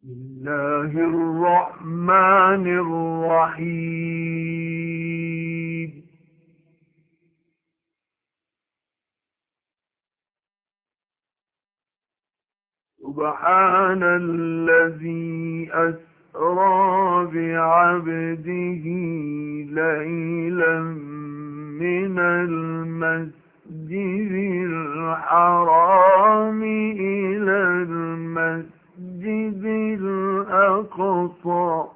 بسم الله الرحمن الرحيم. سبحان الذي أسرى بعبده ليلا من المسجد الحرام إلى المسجد الأقصى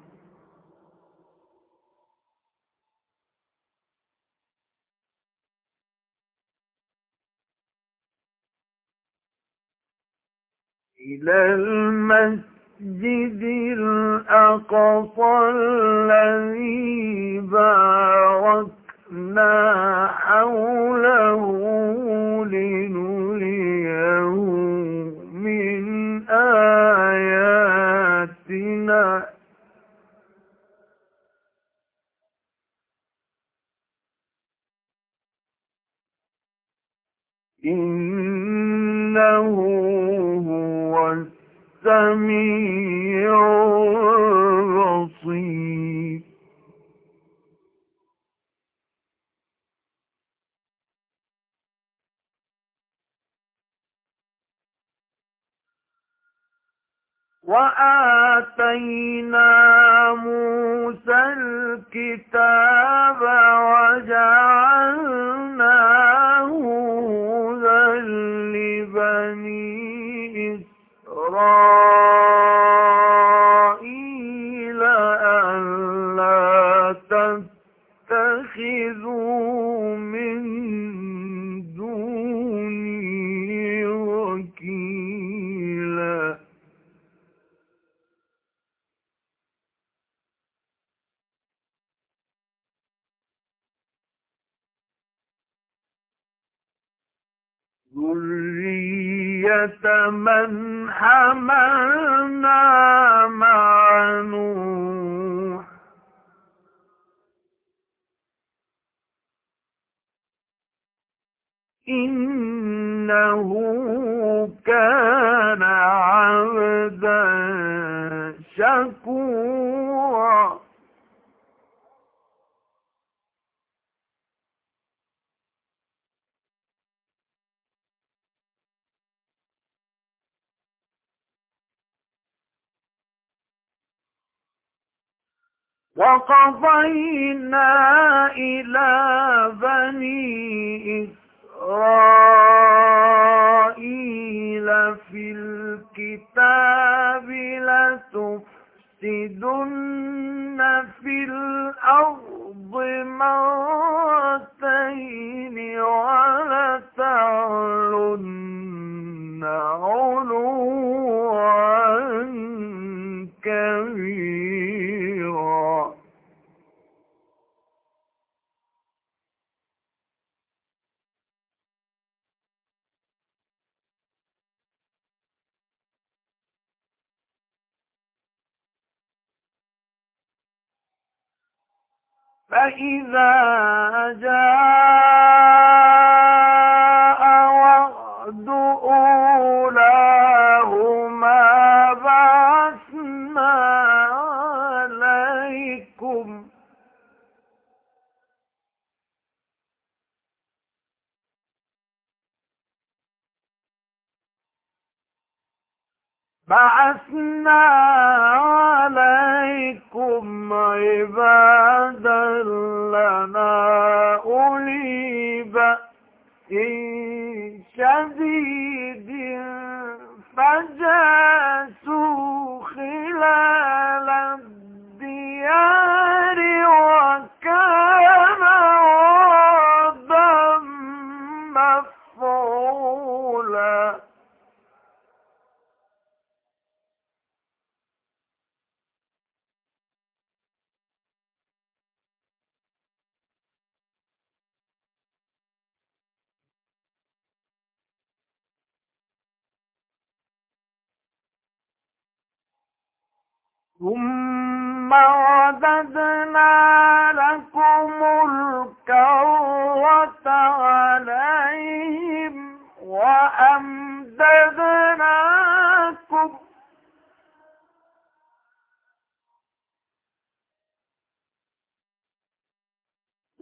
الذي باركنا حوله لنريه من آياتنا إنه هو السميع البصير. وآتينا موسى الكتاب وجعلناه هدى لبني إسرائيل ألا تتخذوا من دوني وكيلا. ذرية من حملنا مع نوح إنه كان عبدا شكورا. وقضينا إلى بني إسرائيل في الكتاب لتفسدن في الأرض مرتين ولتعلن علوا كبيرا. فإذا جاء وعد أولاهما بعثنا عليكم عبادا لنا أولي بأس شديد فجاسوا خلال الديار وكان وعدا مفعولا. ثم رددنا لكم الكرة عليهم وأمددناكم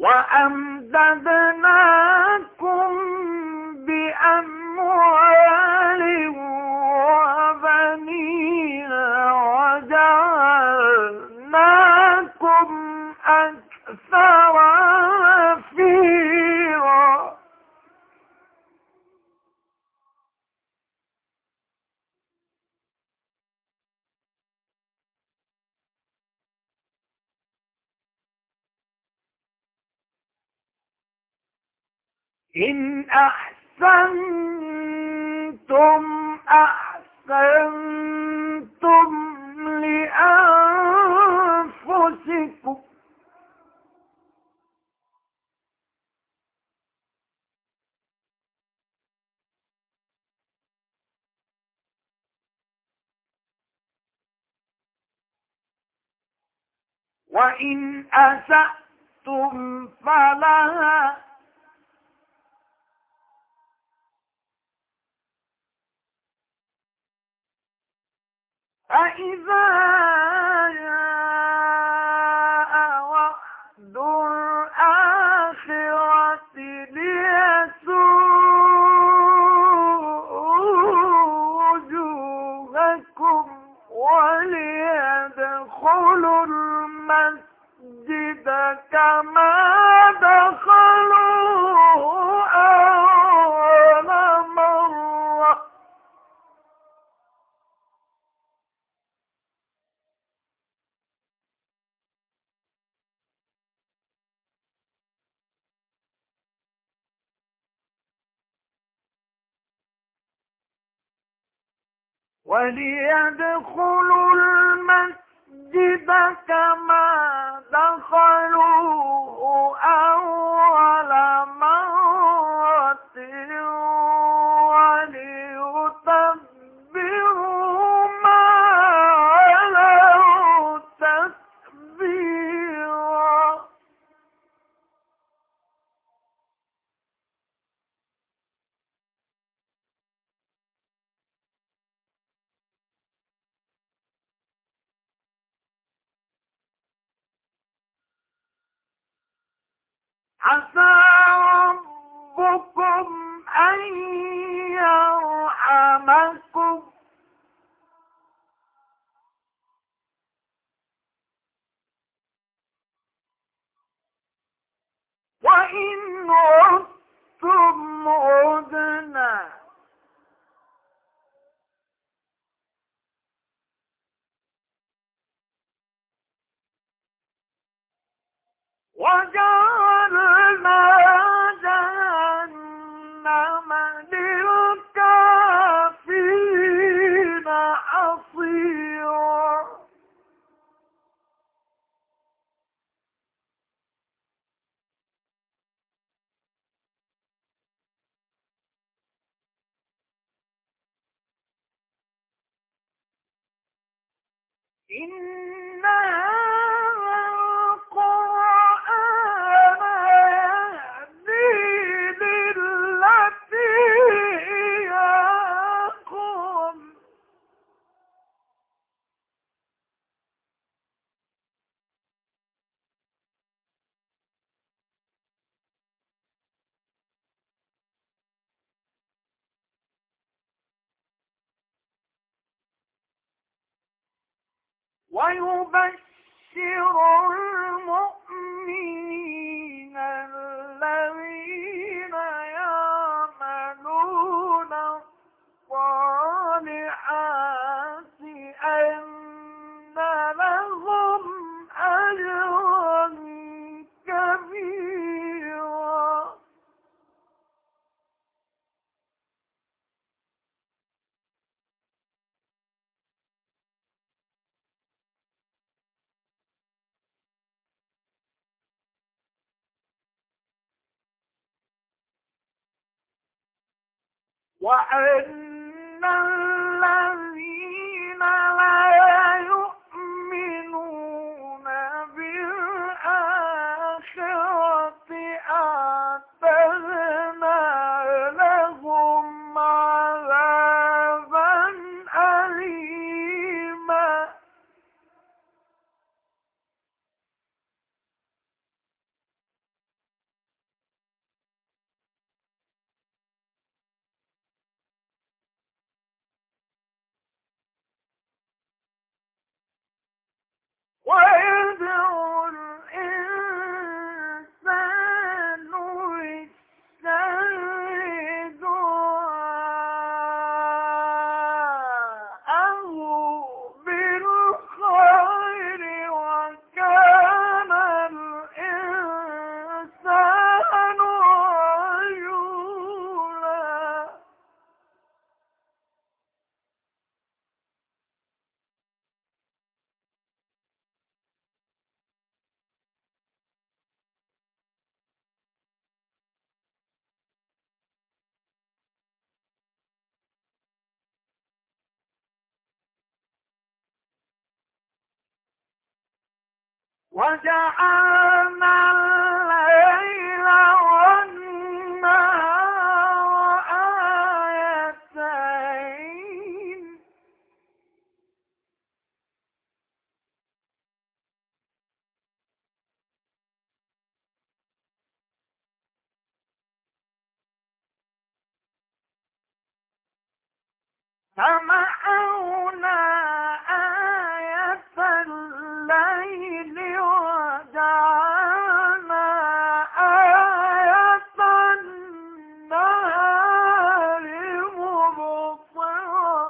وأمددناكم بأموال وبنين وجعلناكم أكثر نفيرا. إن أحسنتم أحسنتم لأنفسكم وإن أسأتم فلها فإذا جاء وعد الآخرة ليسوءوا وجوهكم وليدخلوا المسجد كما دخلوه أول مرة وليدخلوا المسجد كما دخلوه أول مرة وليتبروا ما علوا تتبيرا. عسى ربكم أن يرحمكم وإن عدتم عدنا وجعلنا جهنم للكافرين حصيرا. إن هذا القرآن يهدي للتي هي أقوم ويبشر المؤمنين الذين يعملون الصالحات أن لهم أجرا كبيرا. وأن الذين لا يؤمنون بالآخرة أعتدنا لهم عذابا أليما. وجعلنا الليل والنهار آيتين فمحونا آية الليل وجعلنا آية النهار مبصرة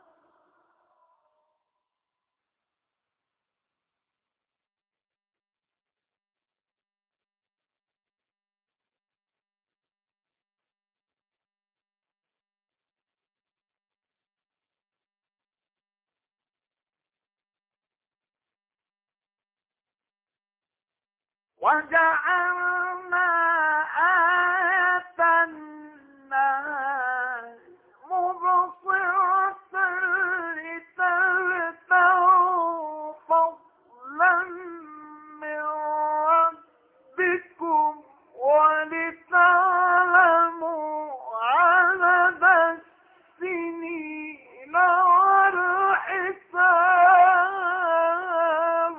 وجعلنا آية النهار مبصرة لتبتغوا فضلا من ربكم ولتعلموا عدد السنين والحساب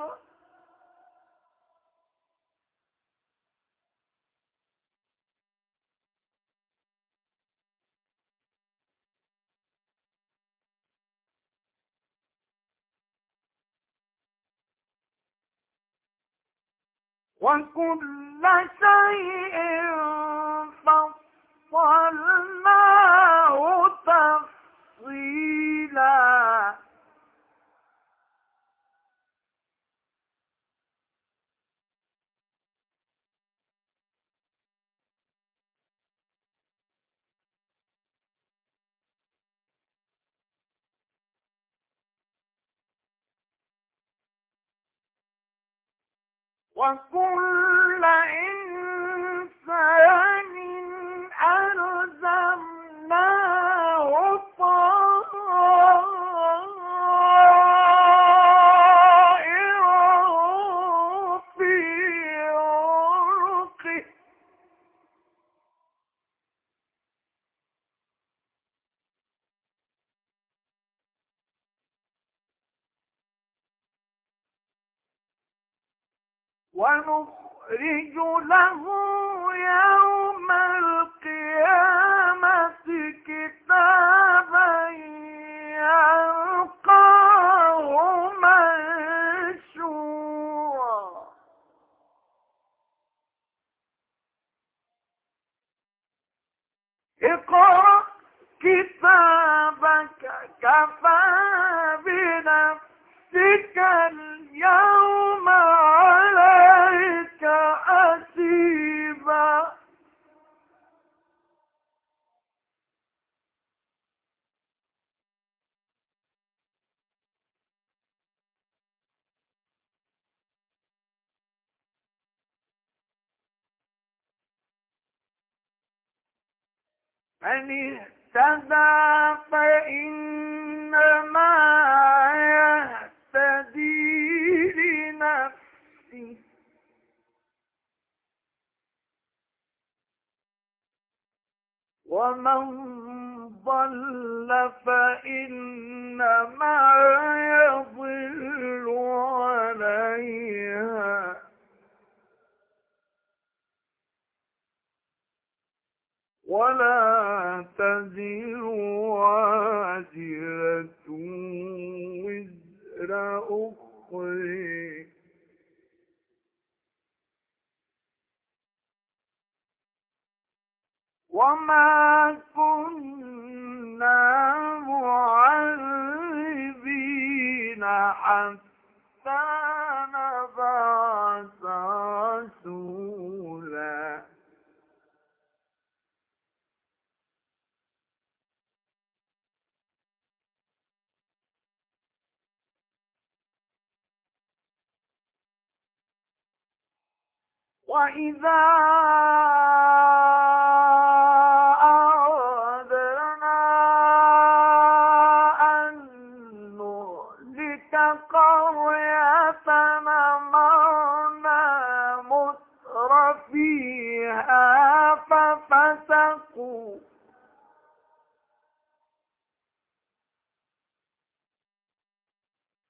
وكل شيء فصلناه تفصيلا وكل إنسان ألزمناه طائره في عنقه ونخرج له يوم القيامة كتابا يلقاه منشورا اقرأ كتابك كفى بنفسك اليوم عليك حسيبا من اهتدى فإنما يهتدي لنفسه ومن ضل فإنما يضل عليها ولا تزر وازرة وزر أخرى وما كنا معذبين حتى نبعث رسولا وإذا أردنا أن نهلك قرية أمرنا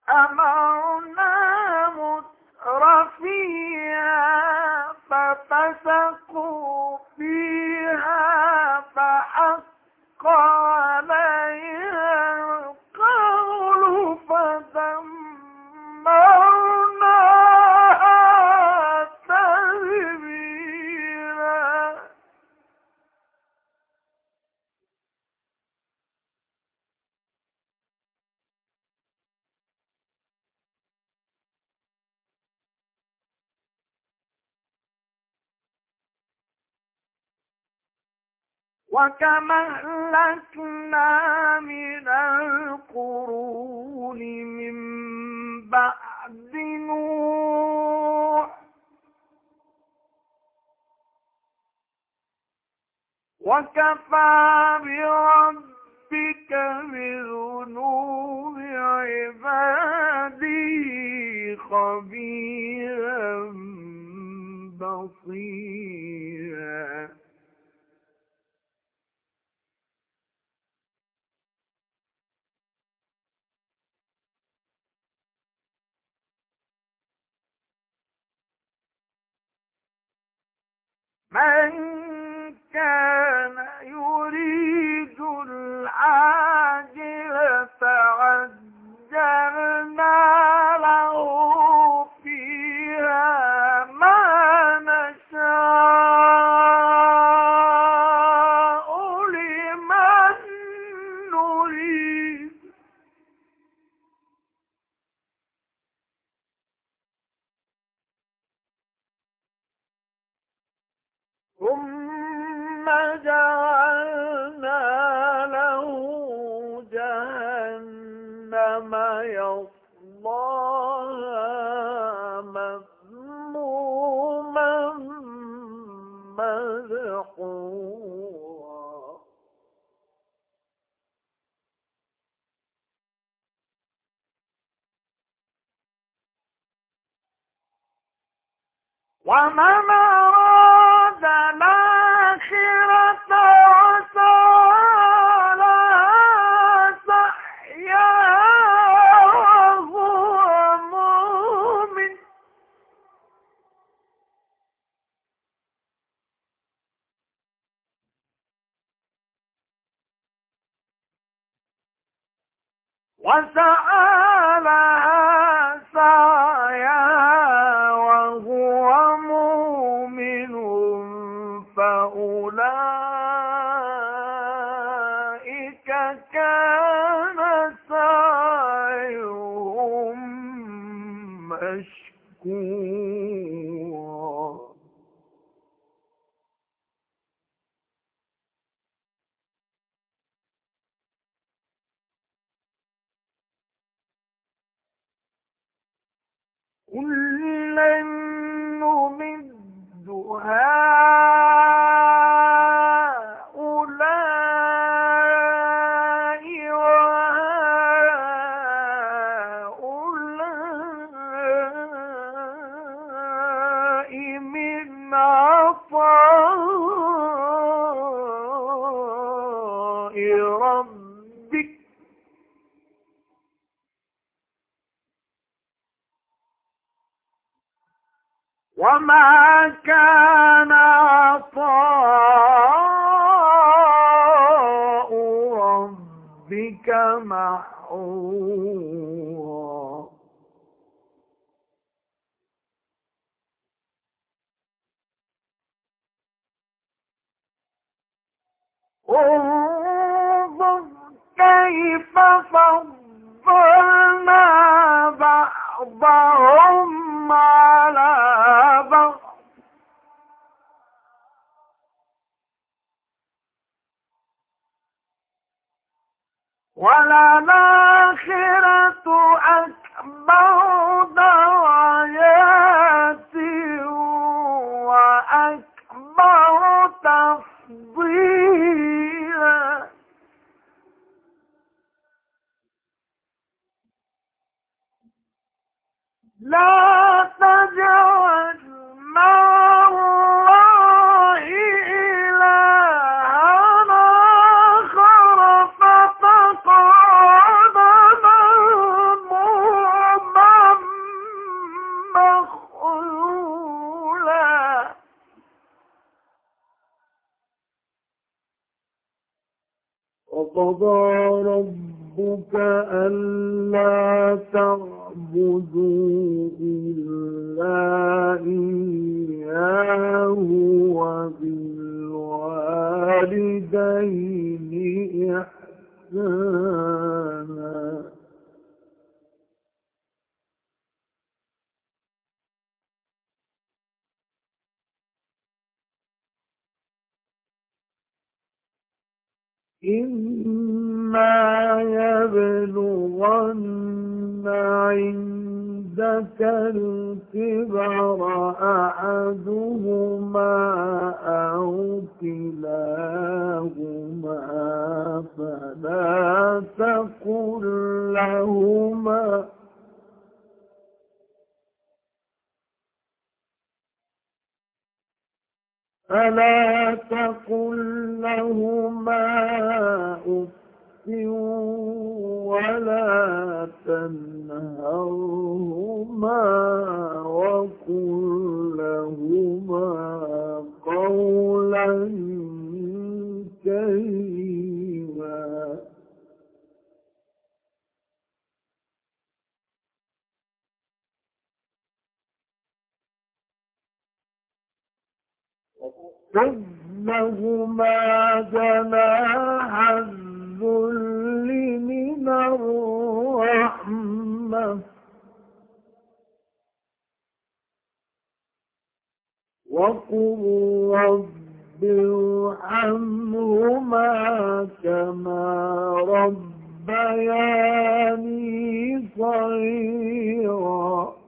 أمرنا مترفيها ففسقوا فيها فحق عليها القول فدمرناها تدميرا. وكما أهلكنا من القرون من بعد نوح وكفى بربك بذنوب عباده خبيرا بصيرا. من كان يريد العاجلة عجلنا له فيها ما نشاء لمن نريد ثم جعلنا له جهنم يصلاها مذموما مدحورا. ومن أراد الآخرة وسعى لها سعيها وهو مؤمن وسعى لها سعيها وهو مؤمن فأولئك كان سعيهم مشكورا. كلا نمد هؤلاء وهؤلاء من عطاء ربك وما كان عطاء ربك محظورا. انظر كيف فضلنا بعضهم على بعض وللآخرة أكبر درجات وأكبر تفضيلا. لا تجعل مع الله إلهًا آخر فتقعد مذموما وقضى ربك ألا تعبدوا إلا إياه وبالوالدين إحسانا إما يبلغن عندك الكبر أحدهما أو كلاهما فلا تقل لهما أف ولا تنهرهما وقل لهما قولا كريما خذ لهما جناح الذل من الرحمة وقل رب ارحمهما كما ربياني صغيرا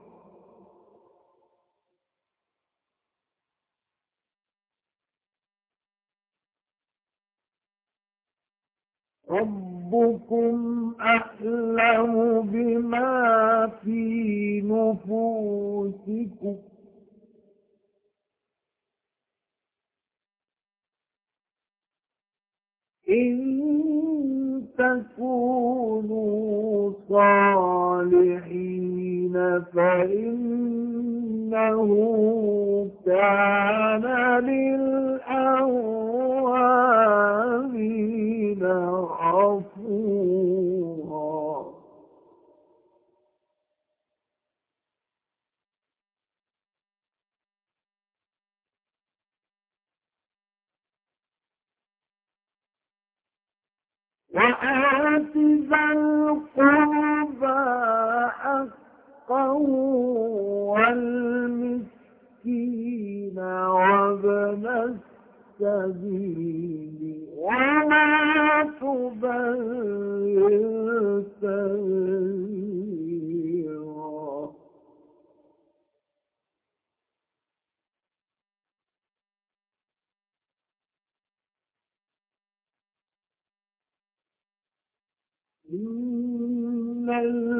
ربكم أعلم بما في نفوسكم إن تكونوا صالحين فإنه كان للأوابين غفورا وآت ذا القربى حقه والمسكين وابن السبيل ولا تبذر تبذيرا إن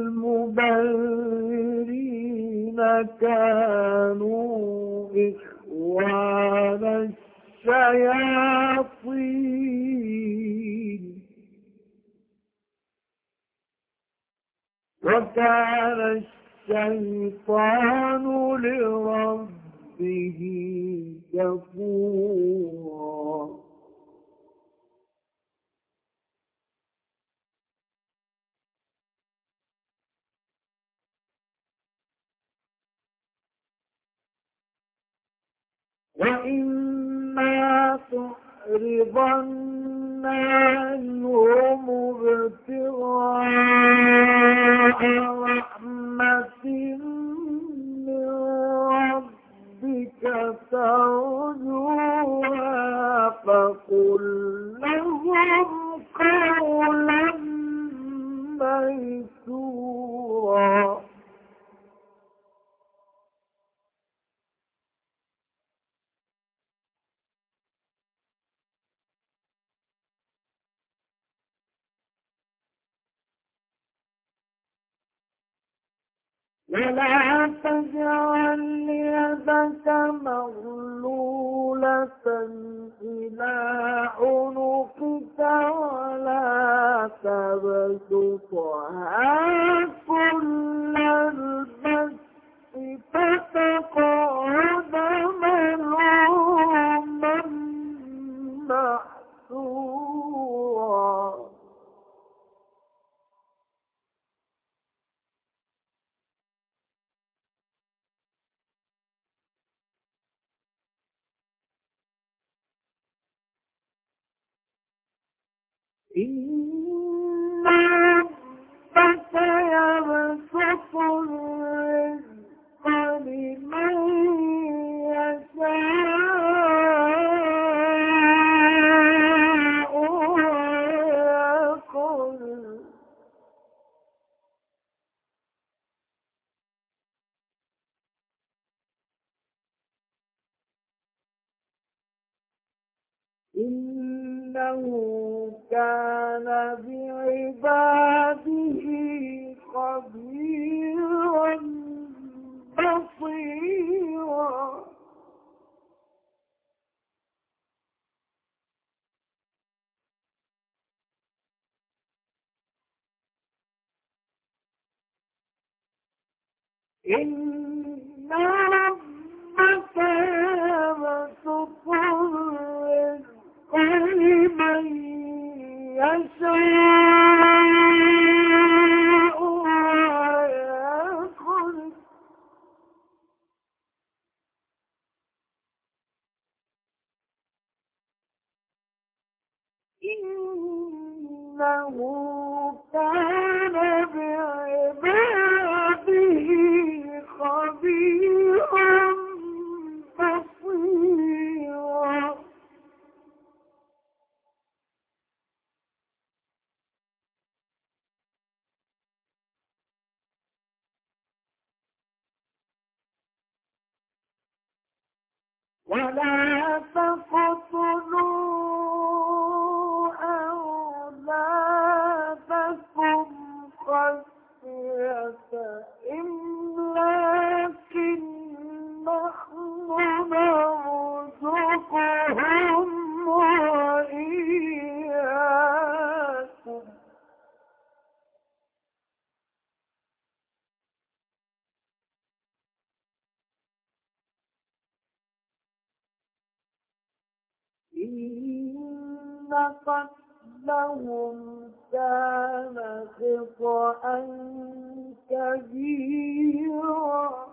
المبذرين كانوا إخوان الشياطين وكان الشيطان لربه كفورا وإما تعرضن عنهم ابتغاء رحمة من ربك ترجوها فقل لهم قولا ميسورا ولا تجعل يدك مغلولة إلى عنقك ولا تبسطها كل البسط فتقعد ملوما محسورا إن ربك يبسط الرزق لمن يشاء ويقدر إنه كان بعباده خبيرا بصيرا إن ربك يبسط الرزق لمن يشاء ويقدر إنه كان بعباده خبيرا بصيرا ولا تقتلوا أولادكم خشية إملاق نحن نرزقهم وإياكم إن قتلهم كان خطأ كبيرا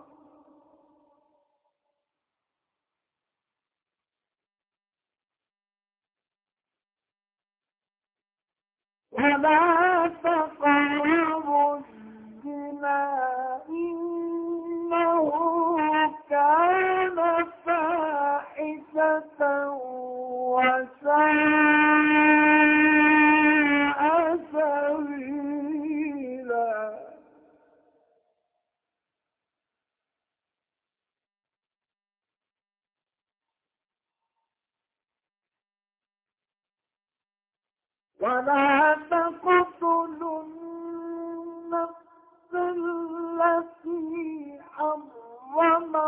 ولا تقربوا الزنا إنه كان فاحشة وساء سبيلا ولا تقتلوا النفس التي حرم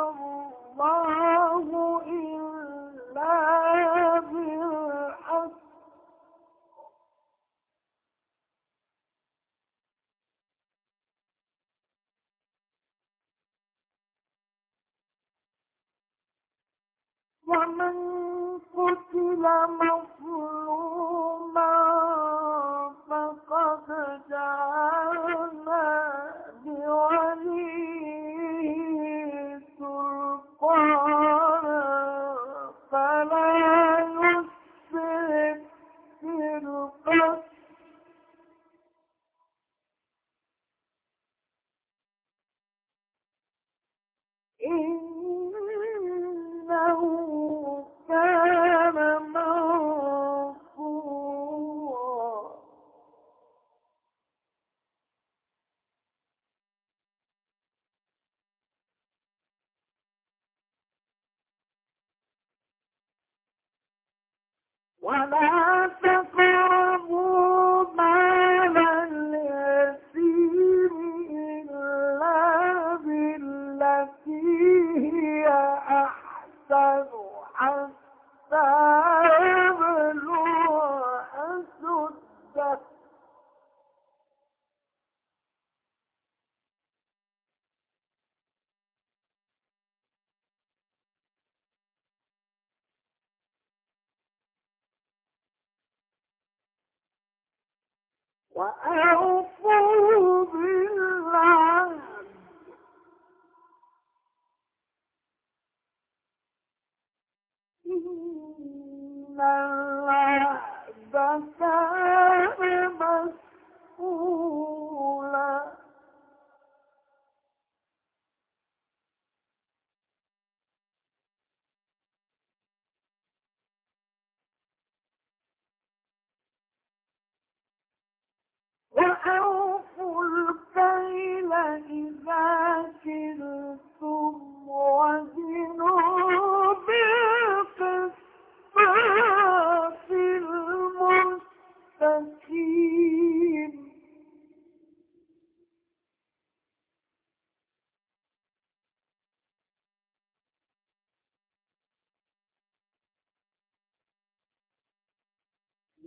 الله إلا بالحق ومن قتل مظلوما فقد جعلنا لوليه سلطانا فلا يسرف في القتل إنه كان منصورا ولا تقربوا مال اليتيم إلا بالتي هي أحسن حتى يبلغ أشده وأوفوا بالعهد إن العهد كان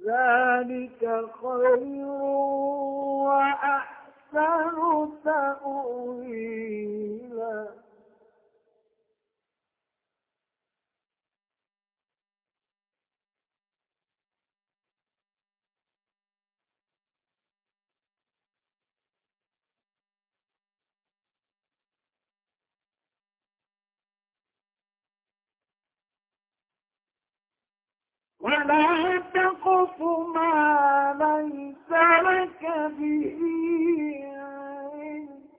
ذلك خير وأحسن تأويلا. ولا تقف ما ليس لك به علم.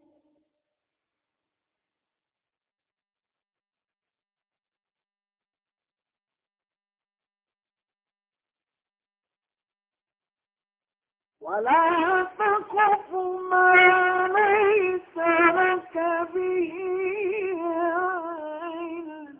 ولا تقف ما ليس لك به علم.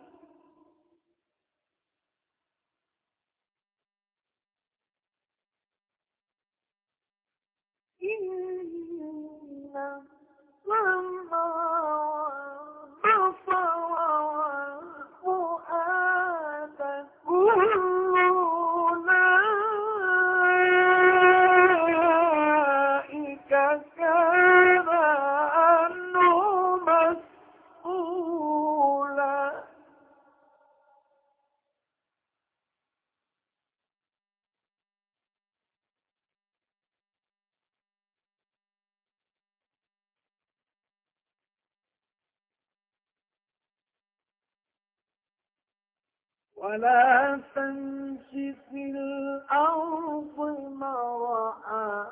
إن السمع والبصر والفؤاد كل أولئك كان عنه مسؤولا. ولا تمش في الأرض مرحا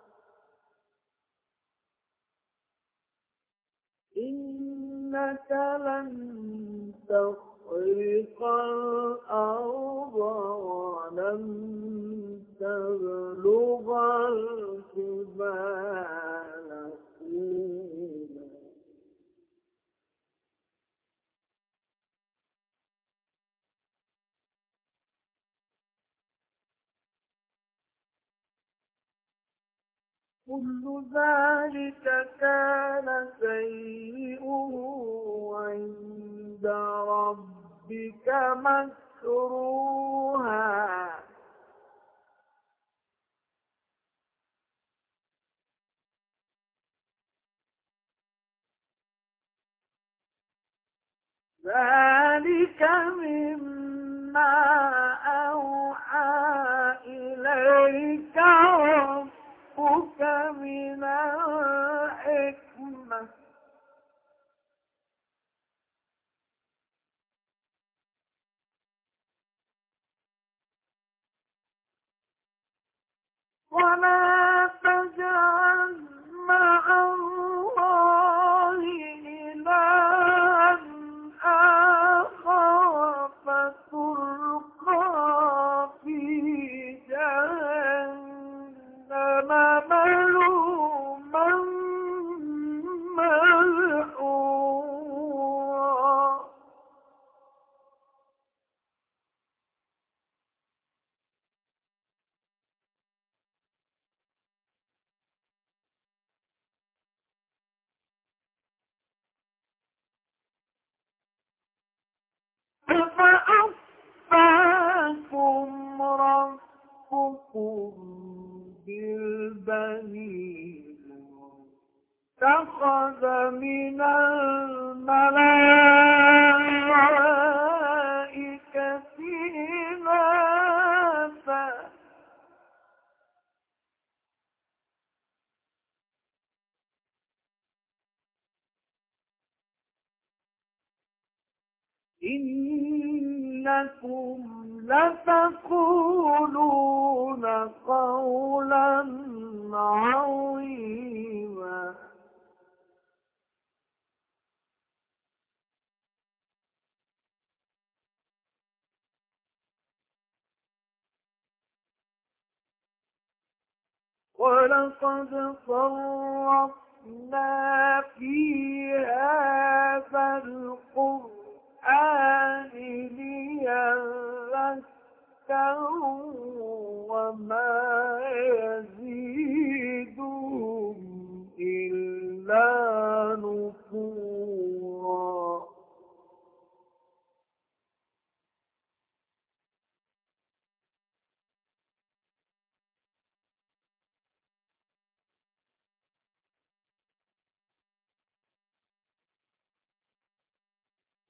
إنك لن تخرق الأرض ولن تبلغ الجبال طولا. كل ذلك كان سيئه عند ربك مكروها. ذلك مما أوحى إليك ربك من الحكمة. ولا تجعل مع الله إلها آخر فتلقى في جهنم ملوما مدحورا. فأصفاكم ربكم بالبنين اتخذ من الملائكة إناثا. إنكم لتقولون قولا عظيما. ولقد صرفنا في هذا القرآن ليذكروا وما يزيدهم إلا نفورا.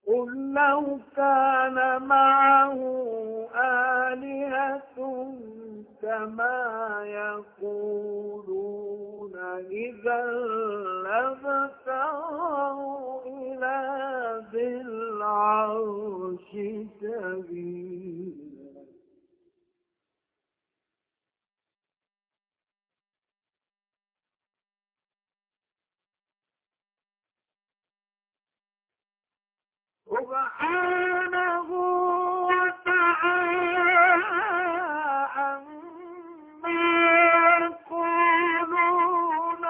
قل لو كان معه آلهة كما يقولون إذا لابتغوا إلى ذي العرش سبيلا. سبحانه وتعالى عما يقولون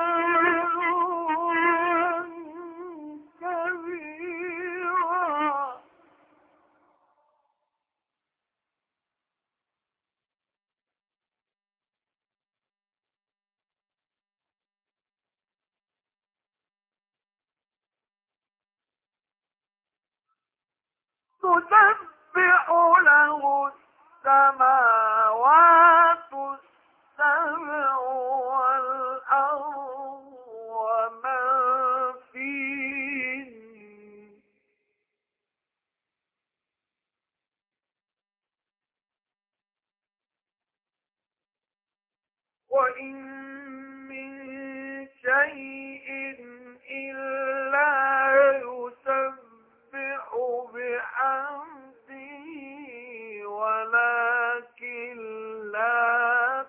علوا كبيرا. تسبح له السماوات السبع والأرض ومن فيهن وإن من شيء إلا يسبح بحمده ولكن لا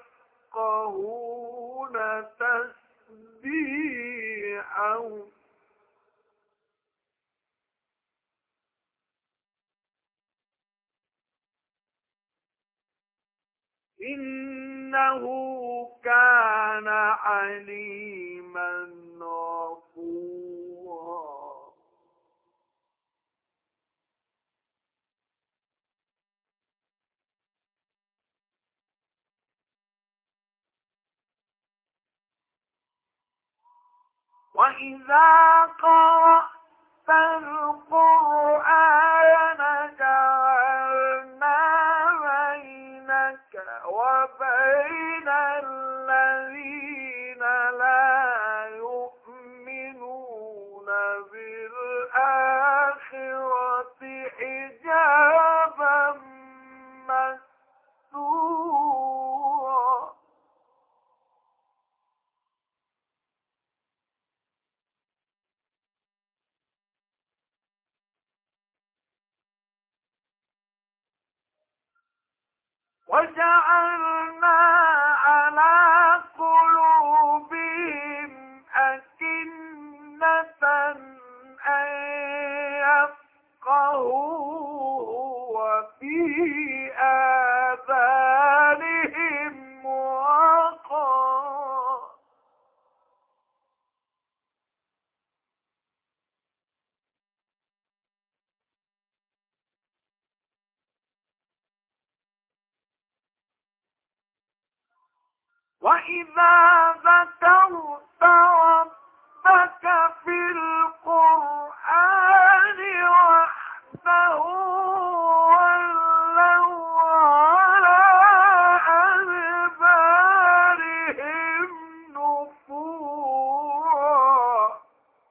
تفقهون تسبيحهم. إنه كان عليما غفورا. وإذا قرأت القرآن جعلنا بينك وبين الذين لا يؤمنون بالآخرة حجابا مستورا. وجعلنا على قلوبهم أكنة أن يفقهوه وفي آذانهم وقرا. وإذا ذكرت ربك في القرآن وحده ولوا على أدبارهم نفورا.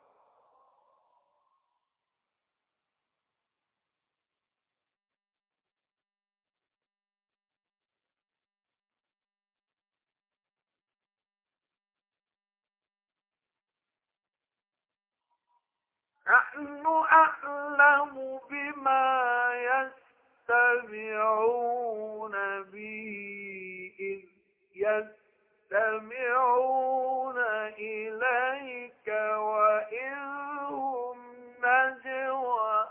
نحن أعلم بما يستمعون به إذ يستمعون إليك وإذ هم نجوى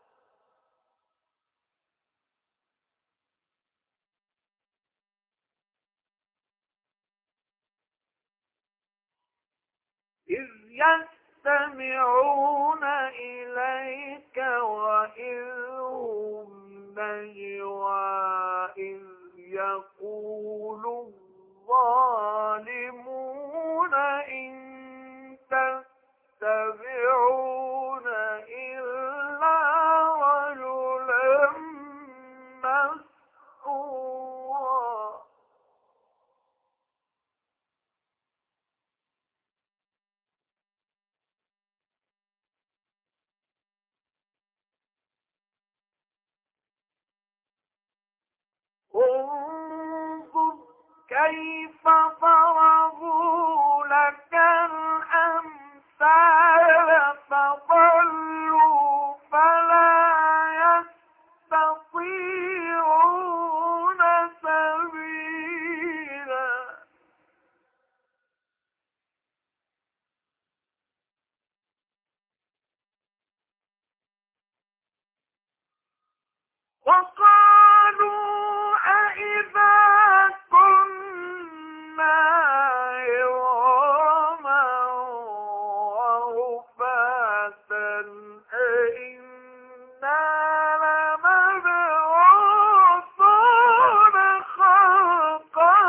يستمعون إليك وإذ هم نجوى إذ يقول الظالمون إن تتبعون إلا رجلا مسحورا. كيف ضربوا لك الأمثال فضلوا فلا يستطيعون سبيلا وقالوا أإذا كنا عظاما ورفاتا أإنا لمبعوثون خلقا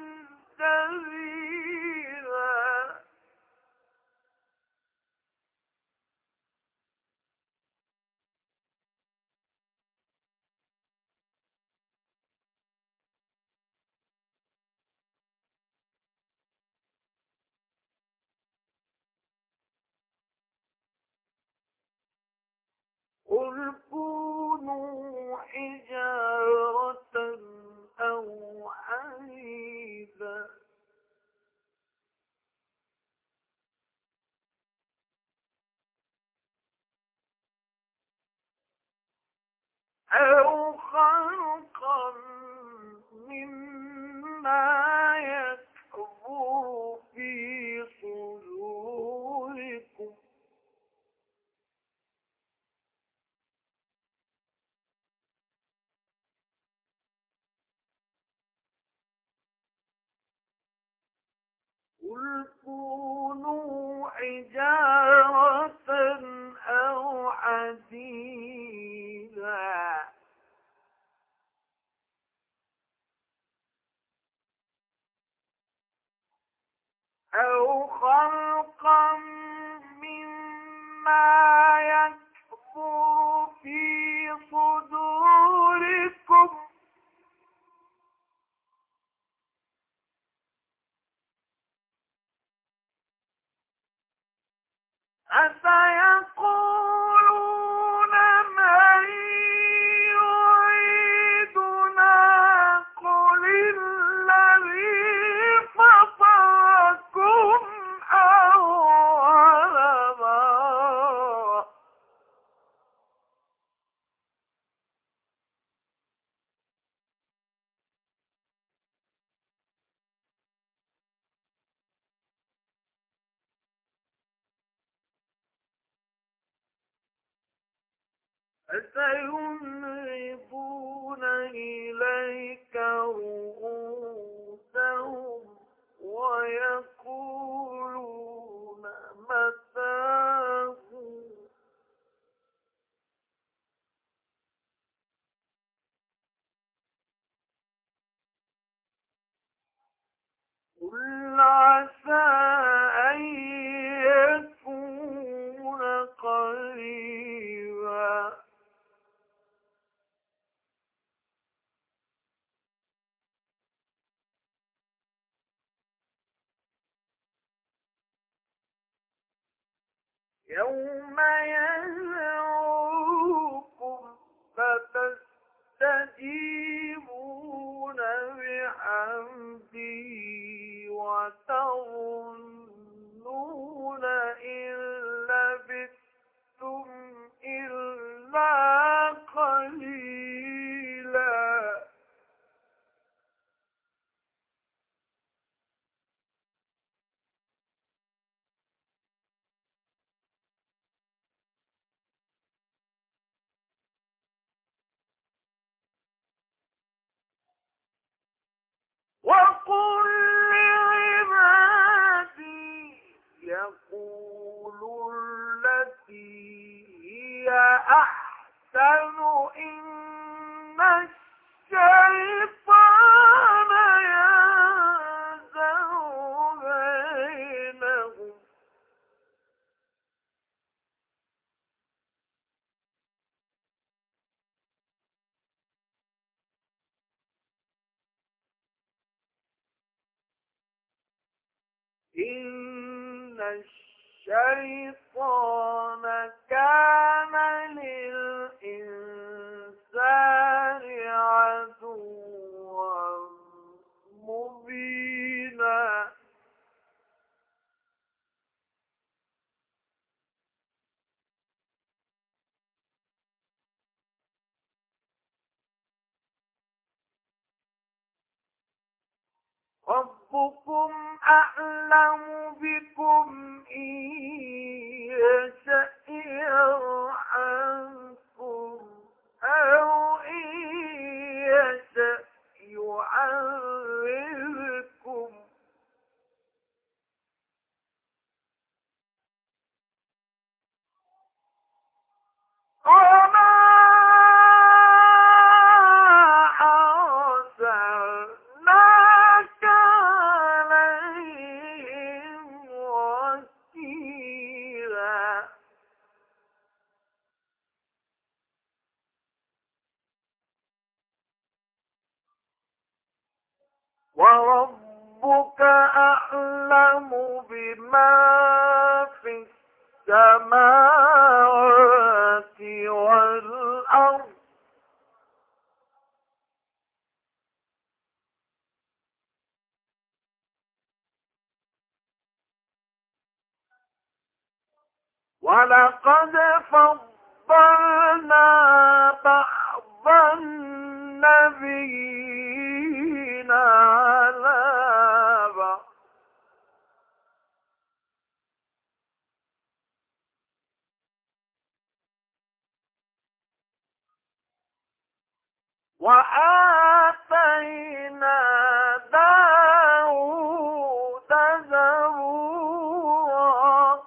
جديدا قل كونوا حجارة أو حديدا أو خلقا مما يكبر في صدوركم قل كونوا حجارة أو حديدا أو خلقا مما يكبر في صدوركم فسيقولون من يعيدنا قل الذي فطركم أول مرة فسينغضون إليك رؤوسهم ويقولون متاه قل عسى أن يكون قريبا يوم يدعوكم فتستجيبون بحمده وتظنون إن لبثتم إلا قليلا وقل لعبادي يقولوا التي هي أحسن إن الشيطان ينزغ بينهم إن الشيطان كان للإنسان عدوا مبينا ربكم أعلم بكم إن يشأ يرحمكم أو إن يشأ يعذبكم وما أرسلناك عليهم وكيلا وربك أعلم بما في السماوات والأرض ولقد فضلنا بعض النبيين على بعض وآتينا داود زبورا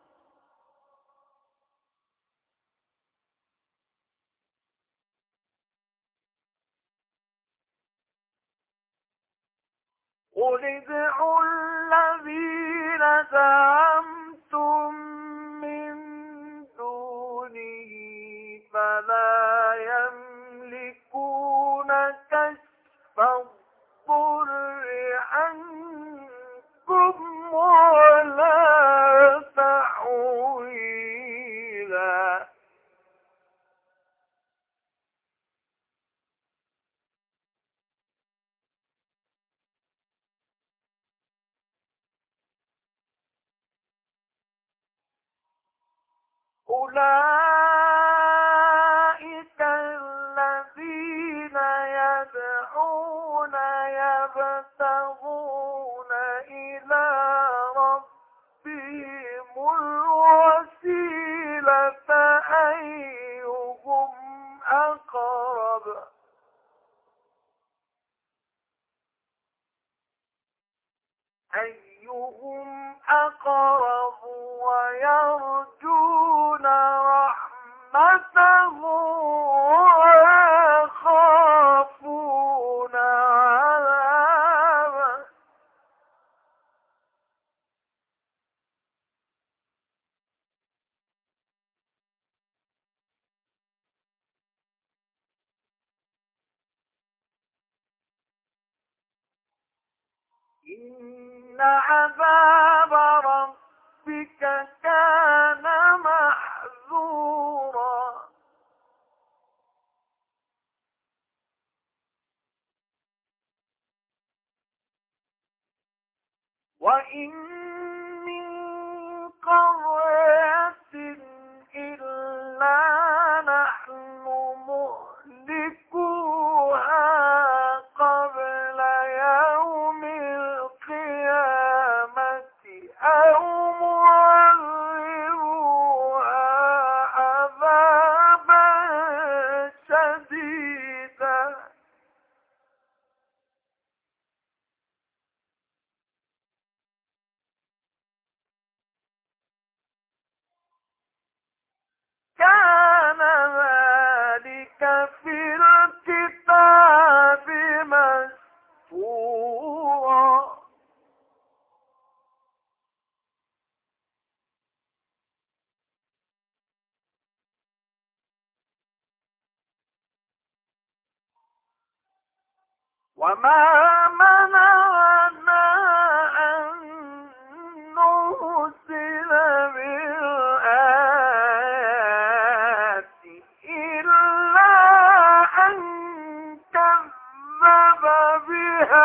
قل ادعوا الذين زعمتم من دونه فلا يملكون كشف الضر عنكم ولا تحويلا أولئك الذين يدعون يبتغون إلى ربهم الوسيلة أيهم أقرب ويرجون رحمته ويخافون عذابه إن عذاب ربك كان محذورا وإن من قرية إلا نحن مهلكوها قبل يوم القيامة أو معذبوها عذابا شديدا كان ذلك في الكتاب مسطورا وما منعنا أن نرسل بالآيات إلا أن كذب بها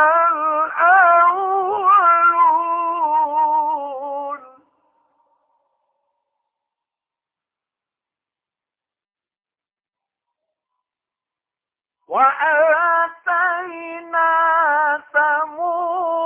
الأولون وآتينا ثمود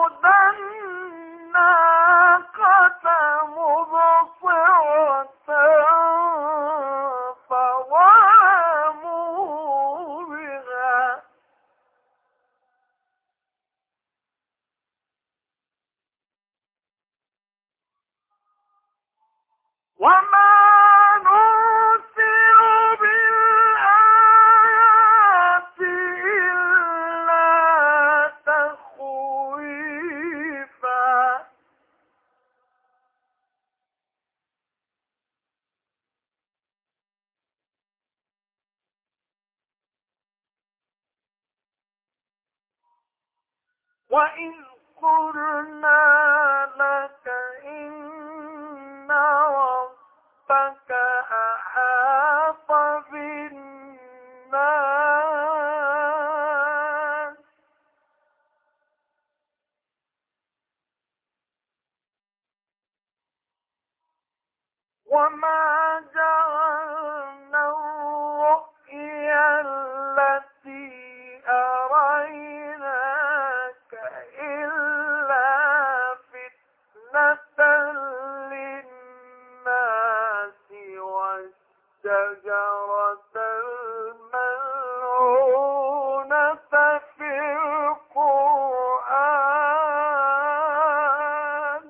وإذ قلنا لك إن ربك أحاط بالناس وما جعلنا الرؤيا التي أريناك إلا فتنة للناس والشجرة الملعونة في القرآن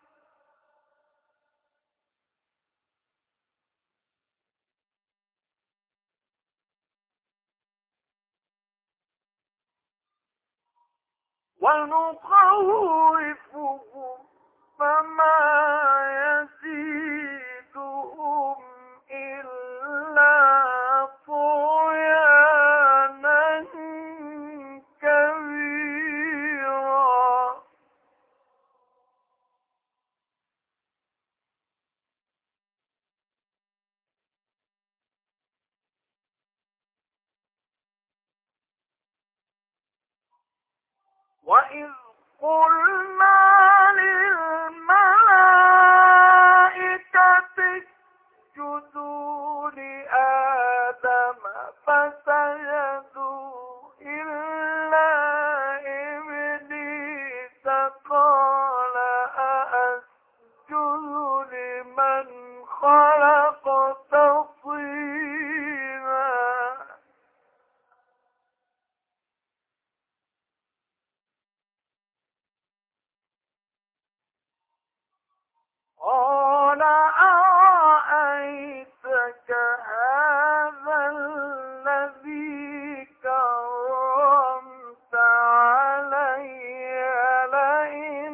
ونخوفهم فما يزيدهم إلا طغيانا كبيرا وإذ قلنا للملائكة اسجدوا لآدم فسجدوا إلا إبليس قال أأسجد لمن خلقت طينا قال أرأيتك هذا الذي كرمت علي لئن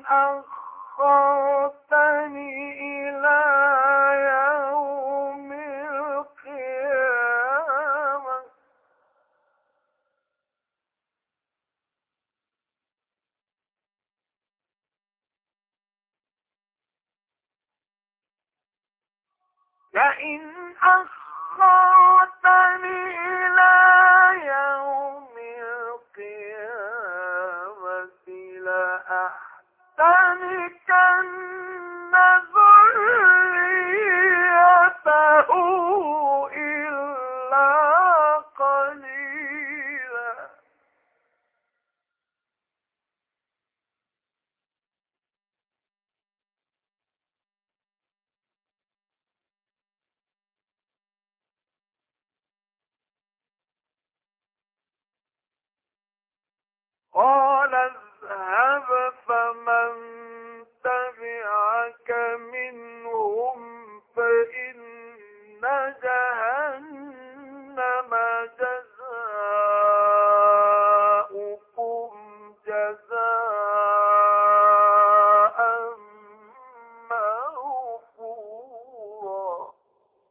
أخرتني إلى يوم القيامة لئن أخرتني إلى يوم القيامة لأحتنكن ذريته إلا قليلا قال اذهب فمن تبعك منهم فإن جهنم جزاؤكم جزاء موفورا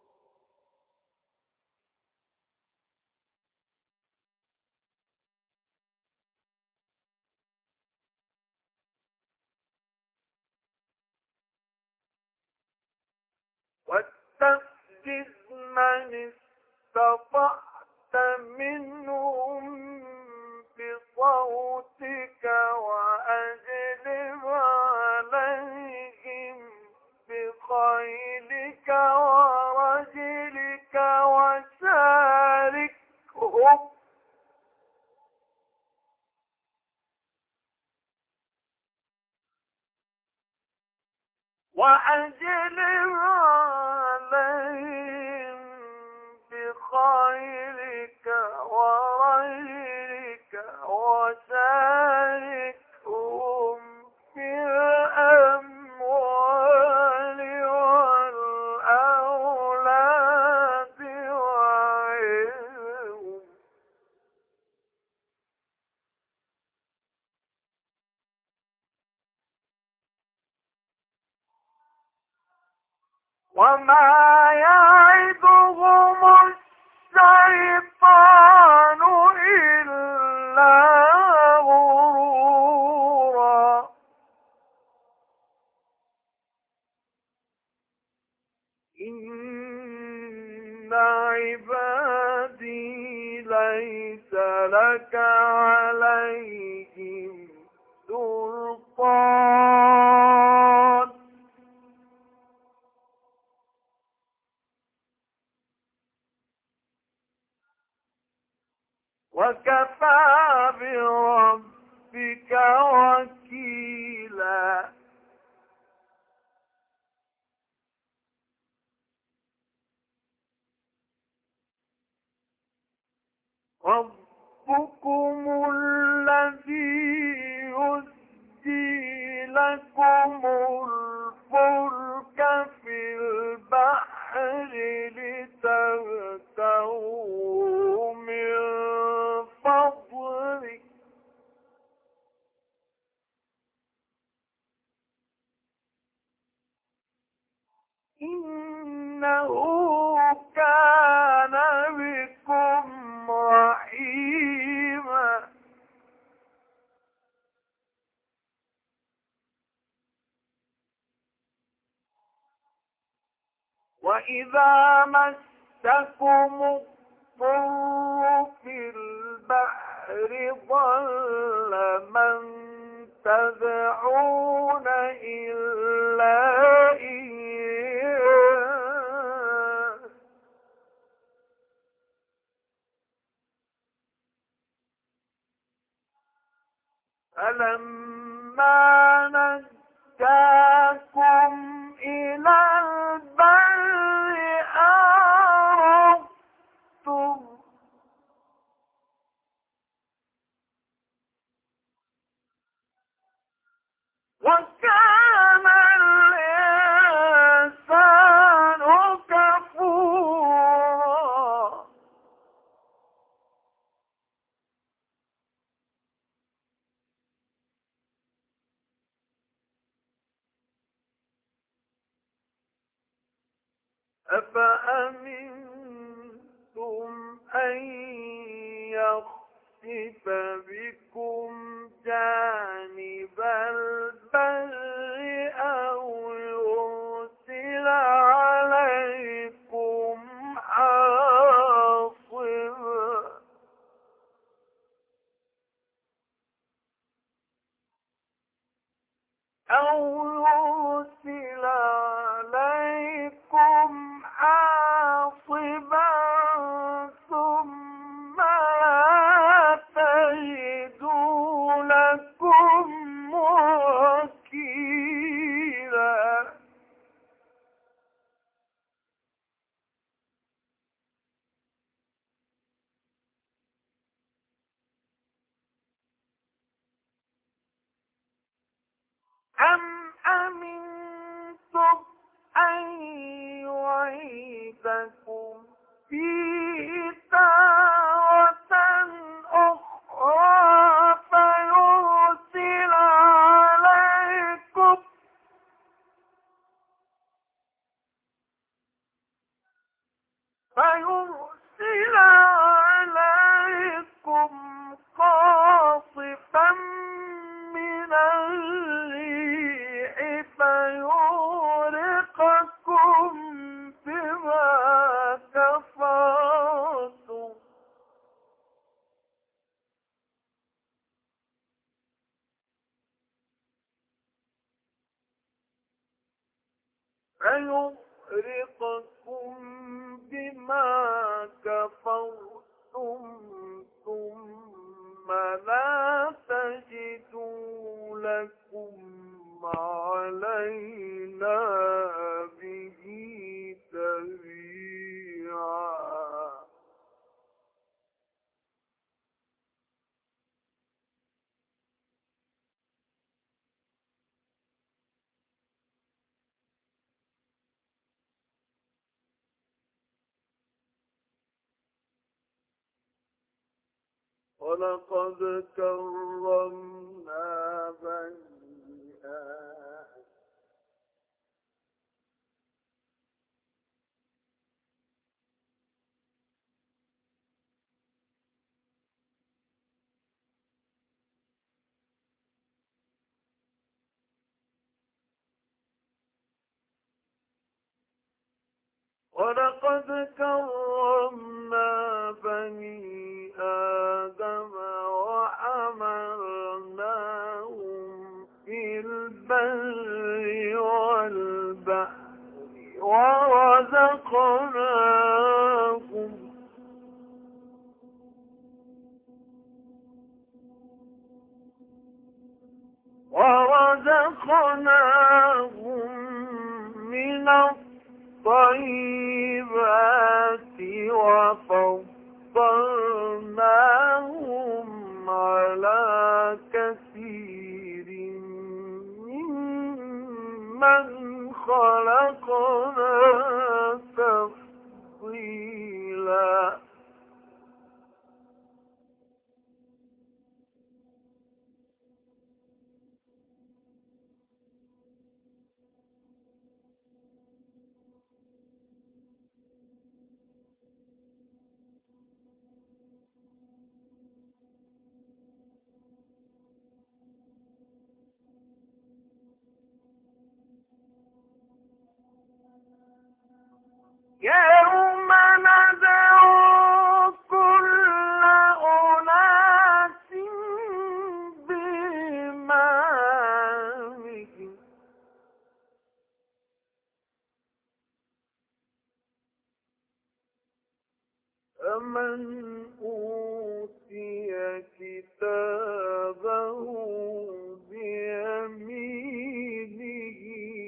واستفزز من استطعت منهم بصوتك وأجلب عليهم بخيلك ورجلك وأجلب عليهم بخيلك ورجلك وشاركهم في الأموال والأولاد وعظهم وما يعدهم الشيطان إلا غرورا عبادي ليس لك عليهم سلطان وكفى بربك وكيلا ربكم الذي يزجي لكم الفلك في البحر لتبتغوا من فضله إنه كان بكم رحيما وإذا مسكم الضر في البحر ضل من تدعون إلا إياه فلما نجاكم إلى البر أعرضتم وكان الإنسان كفورا أفأمنتم أن يخسف بكم جانب البر أو يرسل عليكم حاصبا أو يرسل عليكم حاصبا ثم لا تجدوا لكم وكيلا أم أمنتم أن يعيدكم فيه تارة أخرى فيرسل عليكم قاصفا من الريح فيغرقكم بما كفرتم ثم لا تجدوا لكم علينا به تبيعا ولقد كرمنا بني آدم ولقد كرمنا ورزقناهم من الطيبات وفضلناهم على كثير ممن خلقنا تفضيلا. يوم ندعو كل أناس بإمامهم فمن أوتي كتابه بيمينه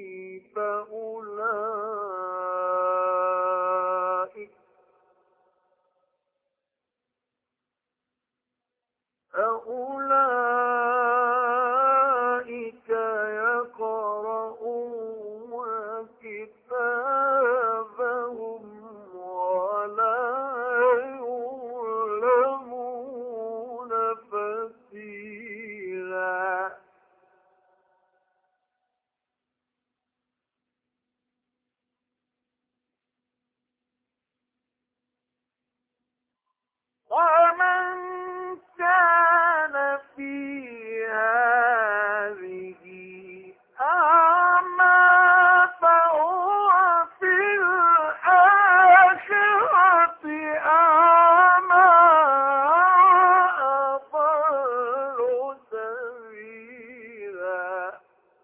فأولئك يقرؤون كتابهم ولا يظلمون فتيلا. ومن كان في هذه أعمى فهو في الآخرة أعمى وأضل سبيلا.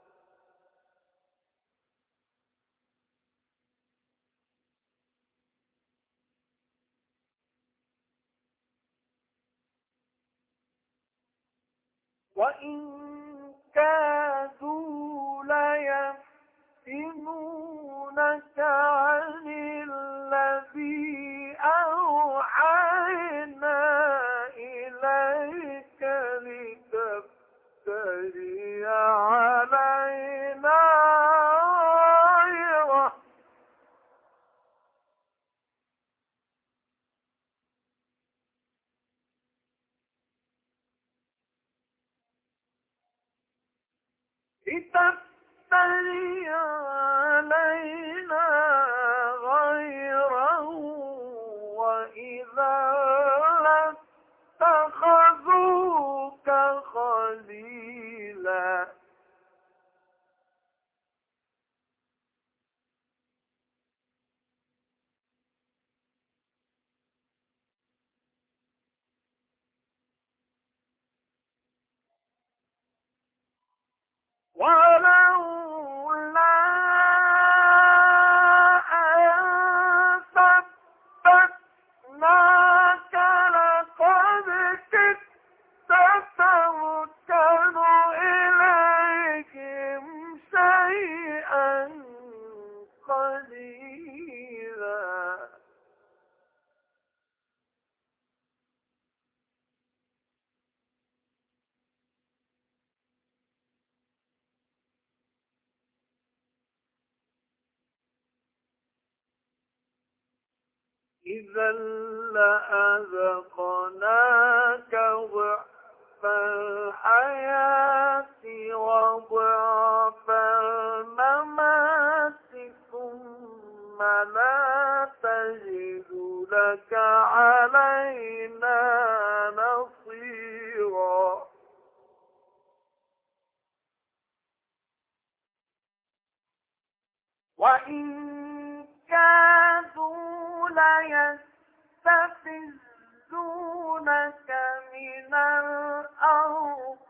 وإن كادوا ليفتنونك عن الذي أوحينا إليك لتفتري علينا غيره وإذا لاتخذوك خليلا. ولولا أن ثبتناك لقد كدت تركن إليهم شيئا قليلا. إذا لأذقناك ضعف الحياة وضعف الممات ثم لا تجد لك علينا نصيرا. وإن كادوا ليستفزونك من الأرض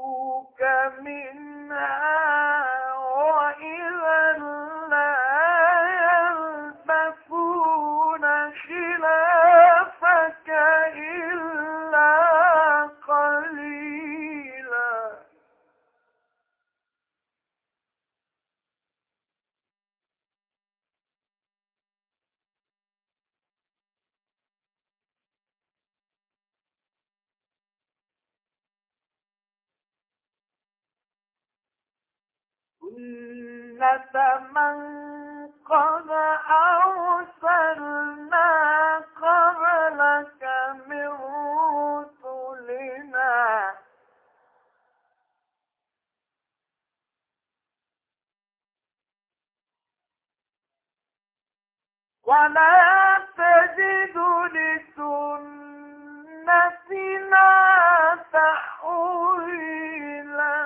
ليخرجوك منها وإذا لا سنة من قد أرسلنا قبلك من رسلنا ولا تجد لسنتنا تحويلا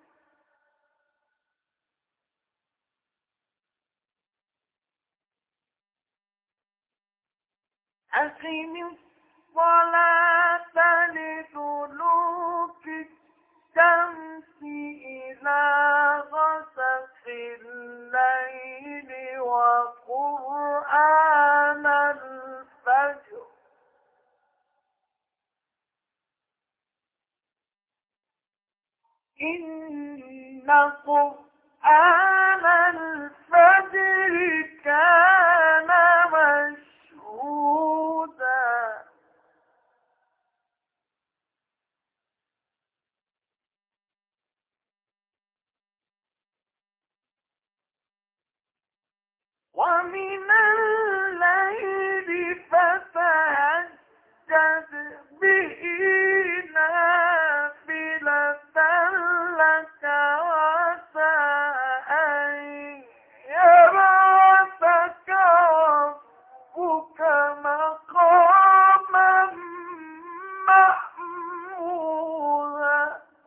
أقم الصلاة لدلوك الشمس إلى غسق الليل وقرآن الفجر إن قرآن الفجر كان مشهودا ومن الليل فتهجد به نافلة لك وعسى أن يبعثك ربك مقاما محمودا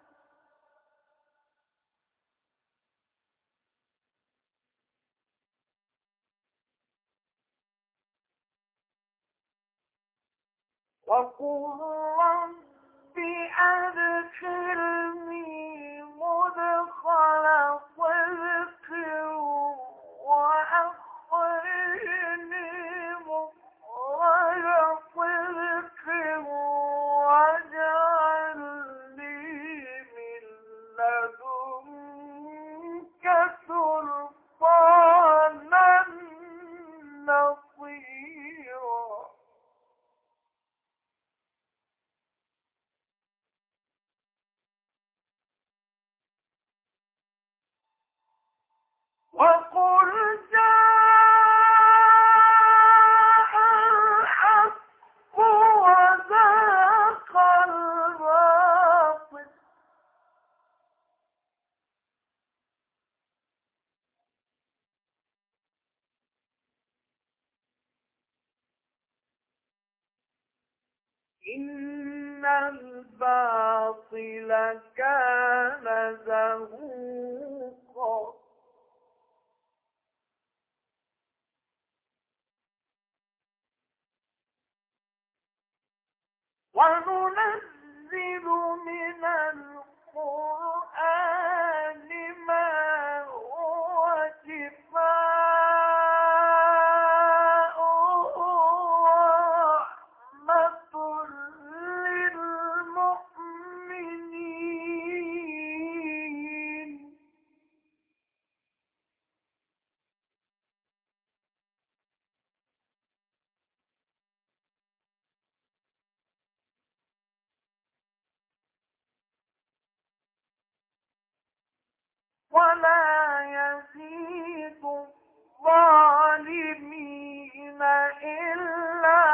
وقل رب أدخلني مدخل صدق وأخرجني مخرج صدق واجعل لي من لدنك سلطانا نصيرا وقل جاء الحق وزهق الباطل إن الباطل كان زهوقا وننزل من القرآن ما هو شفاء ورحمة للمؤمنين ولا يزيد الظالمين إلا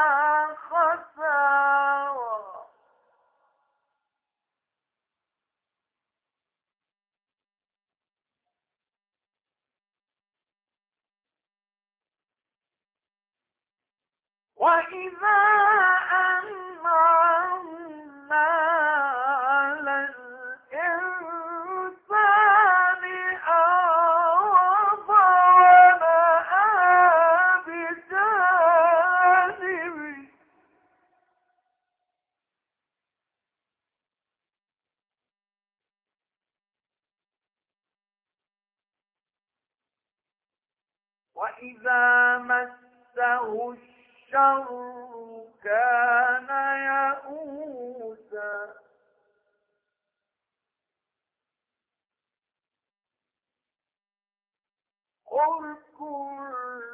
خسارا وإذا أنعمنا على الإنسان أعرض ونأى بجانبه وإذا مسه الشر كان يئوسا قل كل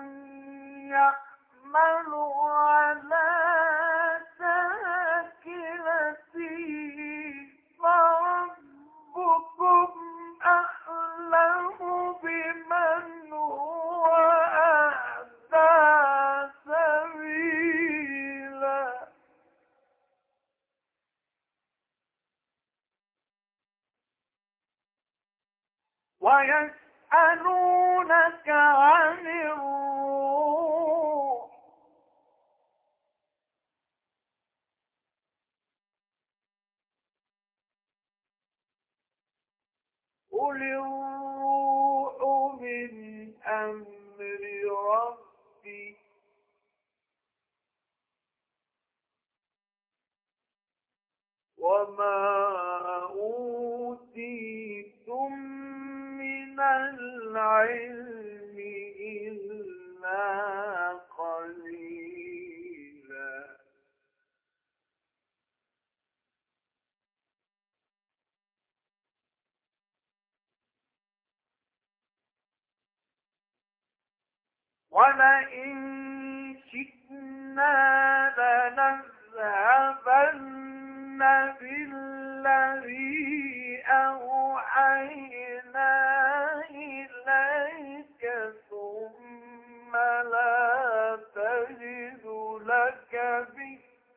يعمل على شاكلته فربكم أعلم ويسألونك عن الروح قل الروح من أمر ربي وما أوتيتم من العلم إلا قليلا ولئن شئنا لنذهبن بالذي أوحينا إليك ثم لا تجد لك به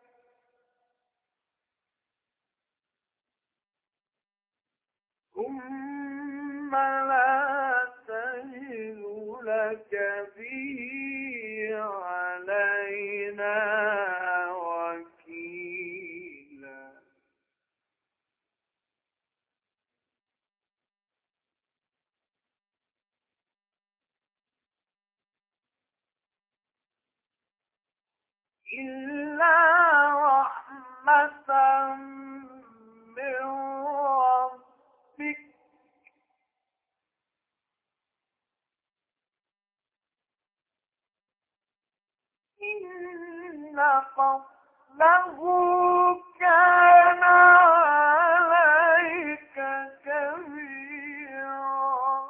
علينا وكيلا إلا رحمة من ربك إن فضله كان عليك كبيرا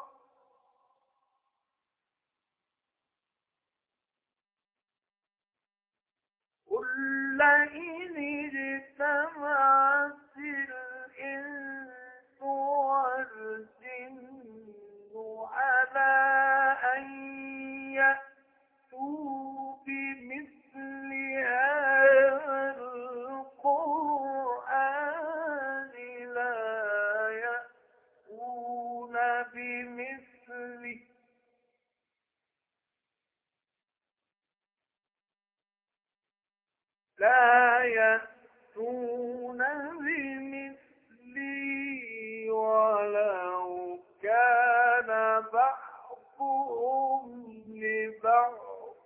قل لئن اجتمعت الإنس والجن على أن يأتوا بمثل هذا القرآن لا يأتون بمثله ولو كان بعضهم لبعض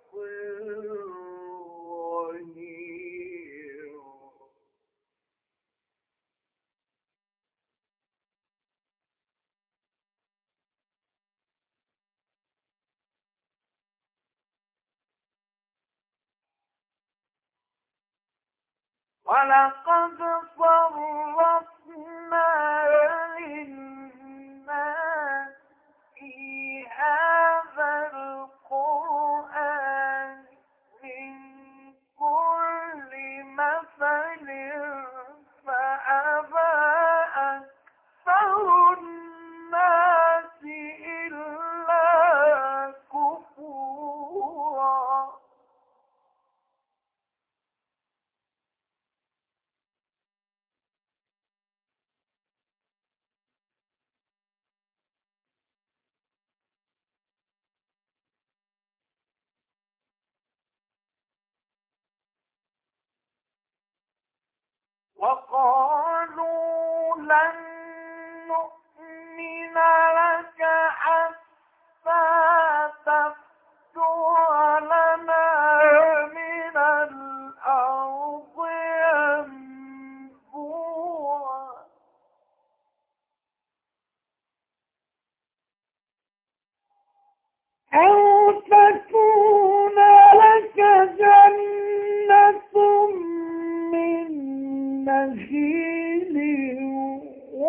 ظهيرا ولقد صرفنا للناس في هذا القرآن من كل مثل فأبى أكثر الناس إلا كفورا وقالوا لن نؤمن لك حتى تفجر لنا من الأرض ينبوعا أو تكون لك جنة من نخيل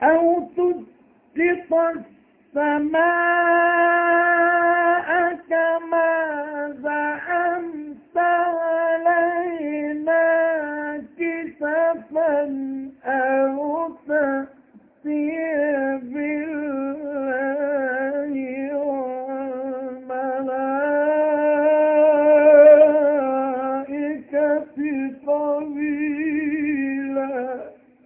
أو تسقط السماء كما زعمت علينا كسفا أو تأتي بالله والملائكة قبيلا.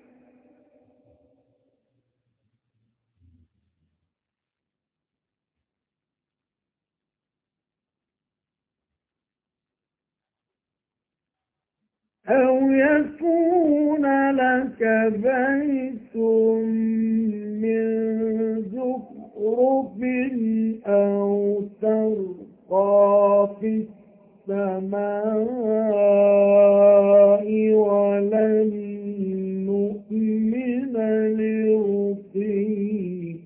أو يكون لك بيت من زخرف أو ترقى في السماء ولن نؤمن لرقيك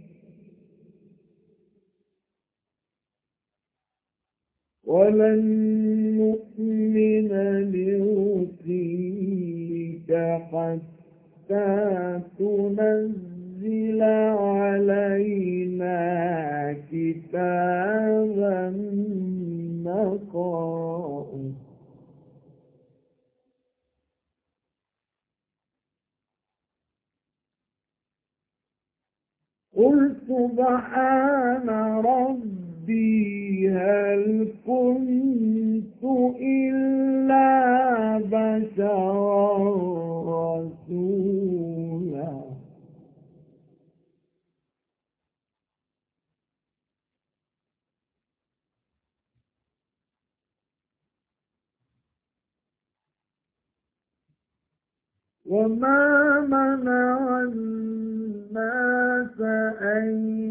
حتى تنزل علينا كتابا نقرأه. قل سبحان ربي هل كنت إلا بشرا رسولا. وما منع الناس أن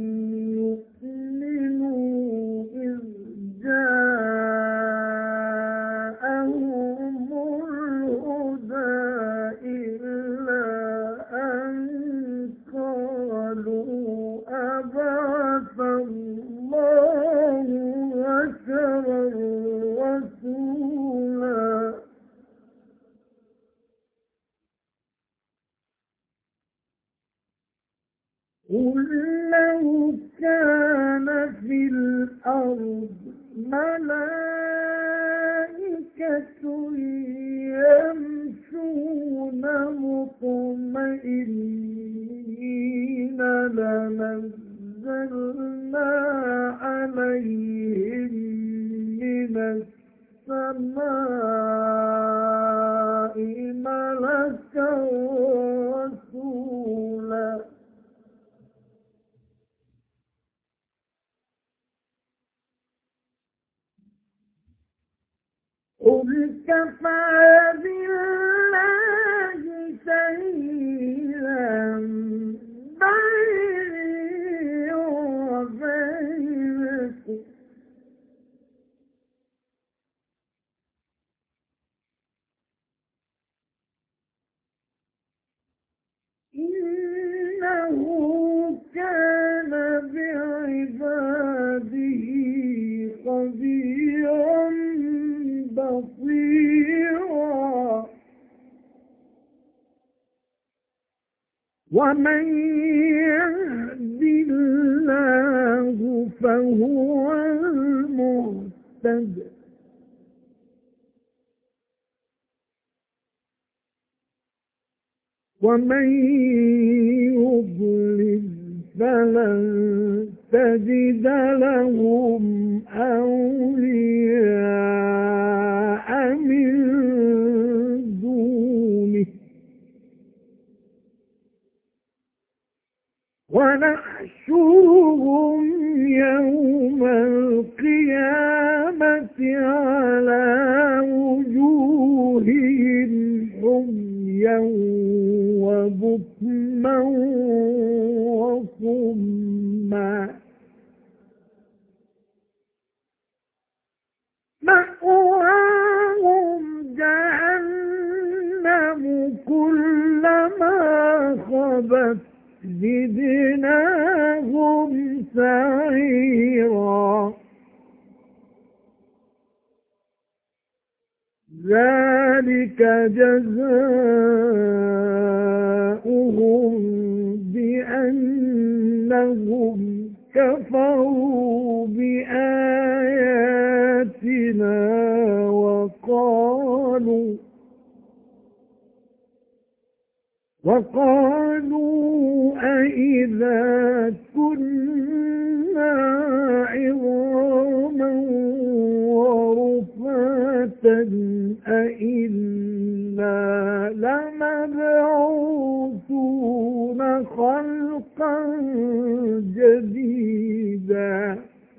يؤمنوا إذ جاءهم الهدى إلا أن قالوا أبعث الله بشرا رسولا. قل لو كان في الأرض ملائكة يمشون مطمئنين لنزلنا عليهم من السماء ملكا رسولا. قل كفى بالله شهيدا بيني وبينكم إنه كان بعباده خبيرا بصيرا. ومن يهد الله فهو المهتد ومن يضلل فلن تجد لهم أولياء من دونه ونحشرهم يوم القيامة على وجوههم عميا وبكما وصما مأواهم جهنم كلما خبت زدناهم سعيرا. ذلك جزاؤهم بأنهم أنهم كفروا بآياتنا وقالوا أإذا كنا عظاما ورفاتا أإنا لمبعوثون خلقا جديدا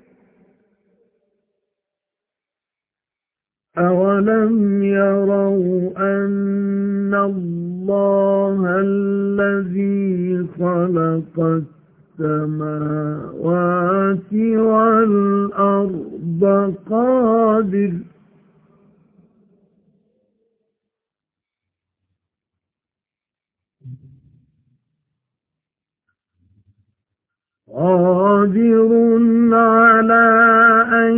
أولم يروا أن الله الذي خلق السماوات والأرض قادر على أن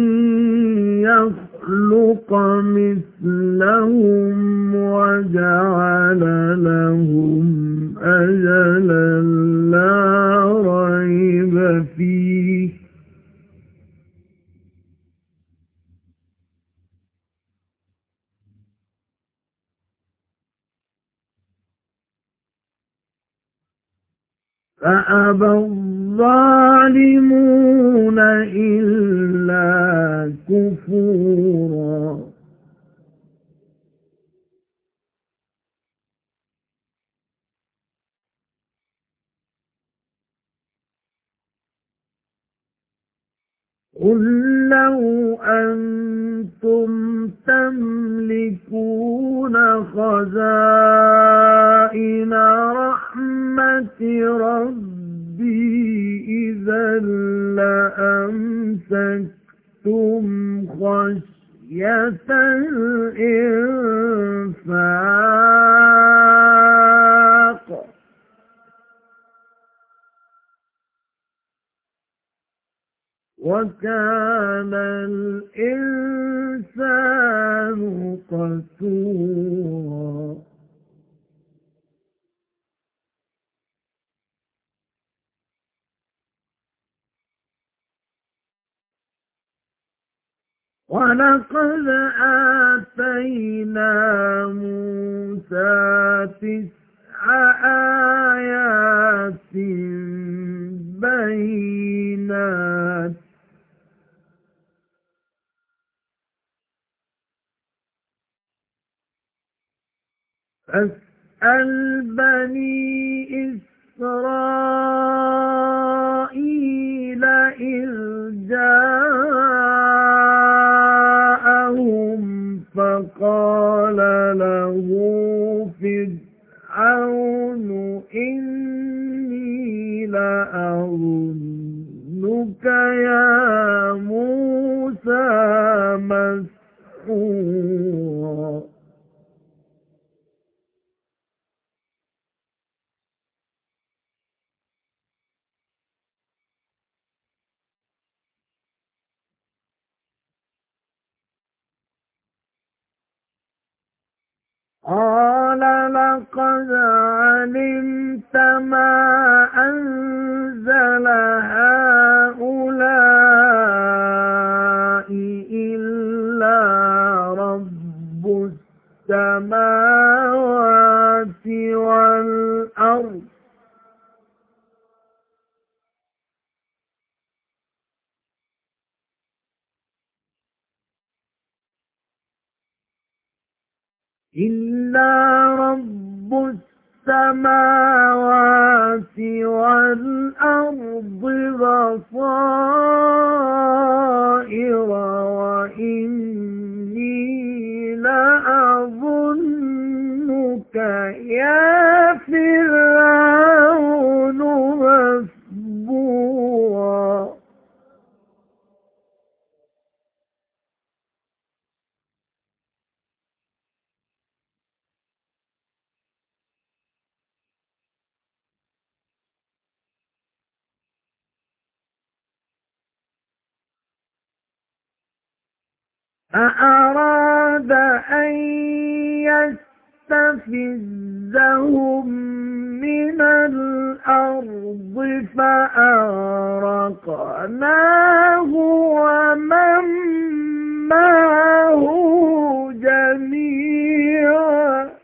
يخلق مثلهم وجعل لهم أجلا لا ريب فيه فأبى الظالمون إلا كفورا قل لو أنتم تملكون خزائن رحمة ربي إذا لأمسكتم خشية الإنفاق وكان الإنسان قتورا ولقد آتينا موسى 9 آيات بينات فاسأل بني إسرائيل إذ جاءهم فقال له فرعون إني لأظنك يا موسى مسحورا قال لقد علمت ما أنزل هؤلاء إلا رب السماوات والأرض بصائر وإني لأظنك يا فرعون مسبورا أأراد أن يستفزهم من الأرض فأغرقناه ومن معه جميعا.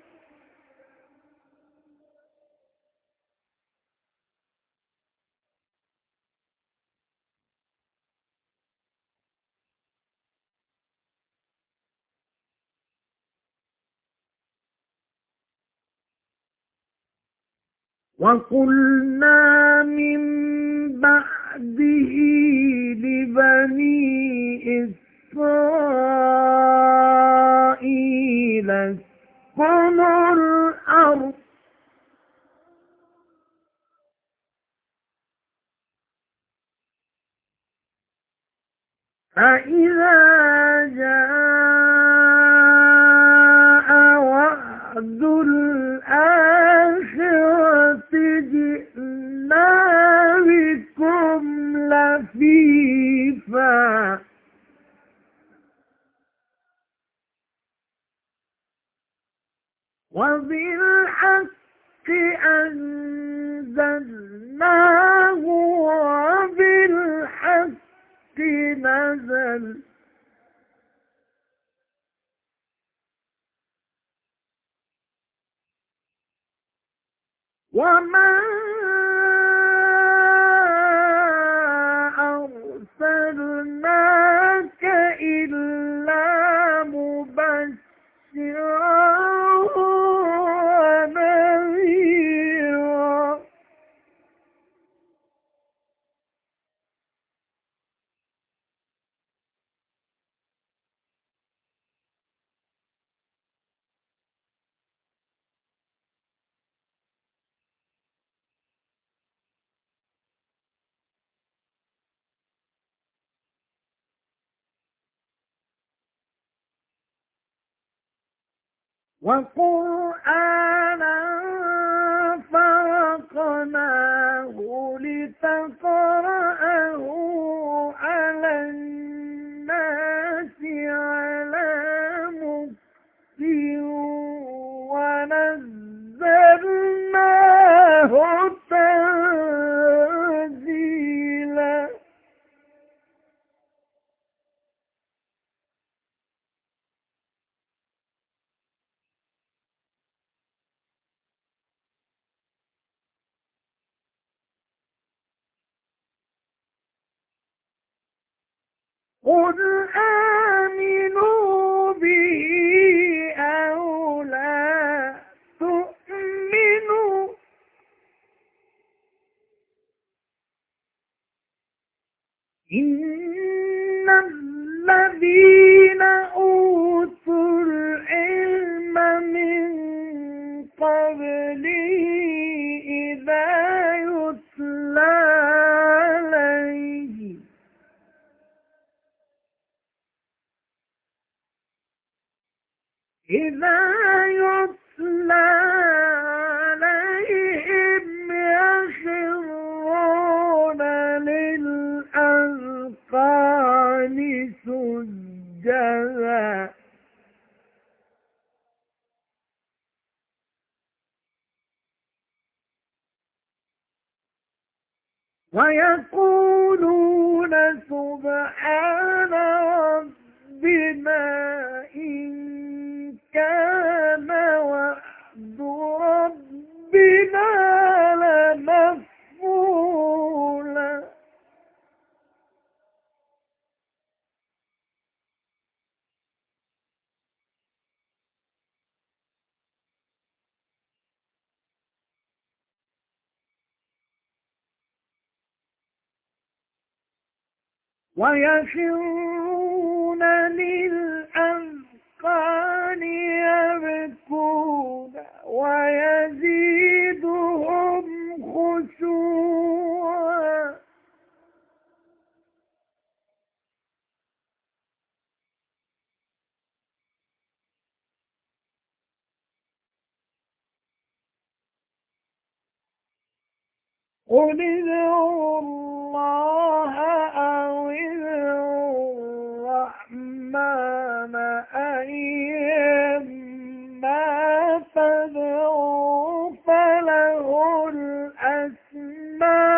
وقلنا من بعده لبني إسرائيل اسكنوا الأرض فإذا جاء وعد الآخرة جئنا بكم لفيفا وبالحق أنزلناه وبالحق نزل وما أرسلناك إلا مبشرا ونذيرا. وقرآنا فرقناه لتقرأه على الناس على مكث ونزلناه تنزيلا. قل آمنوا به أو لا تؤمنوا إن الذين أوتوا العلم من قبله إذا يتلى عليهم يخرون للأذقان سجدا ويقولون سبحان ربنا إن كان وعد ربنا لمفعولا. ويخرون للأذقان يبكون ويزيدهم خشوعا قل ادعوا الله أو ادعوا الرحمن أيما تدعوا فله الأسماء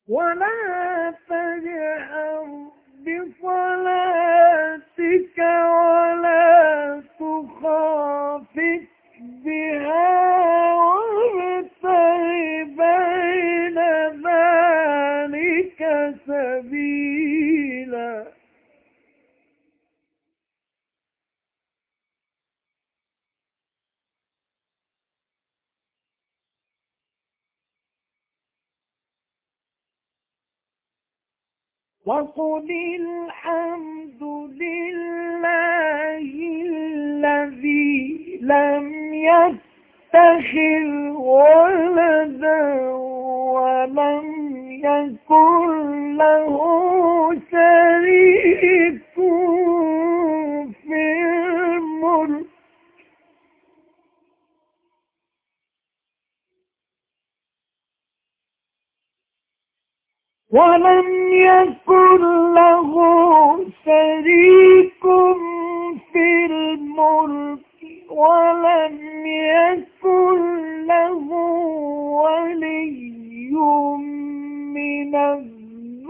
ولا تجهر بصلاتك ولا تخافت بها وابتغ بين ذلك سبيلا وقل الحمد لله الذي لم يتخذ ولدا ولم يكن له شريك في الملك ولم يكن له شريك في الملك ولم يكن له ولي من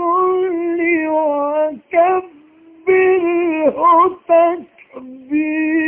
الذل وكبره تكبيرا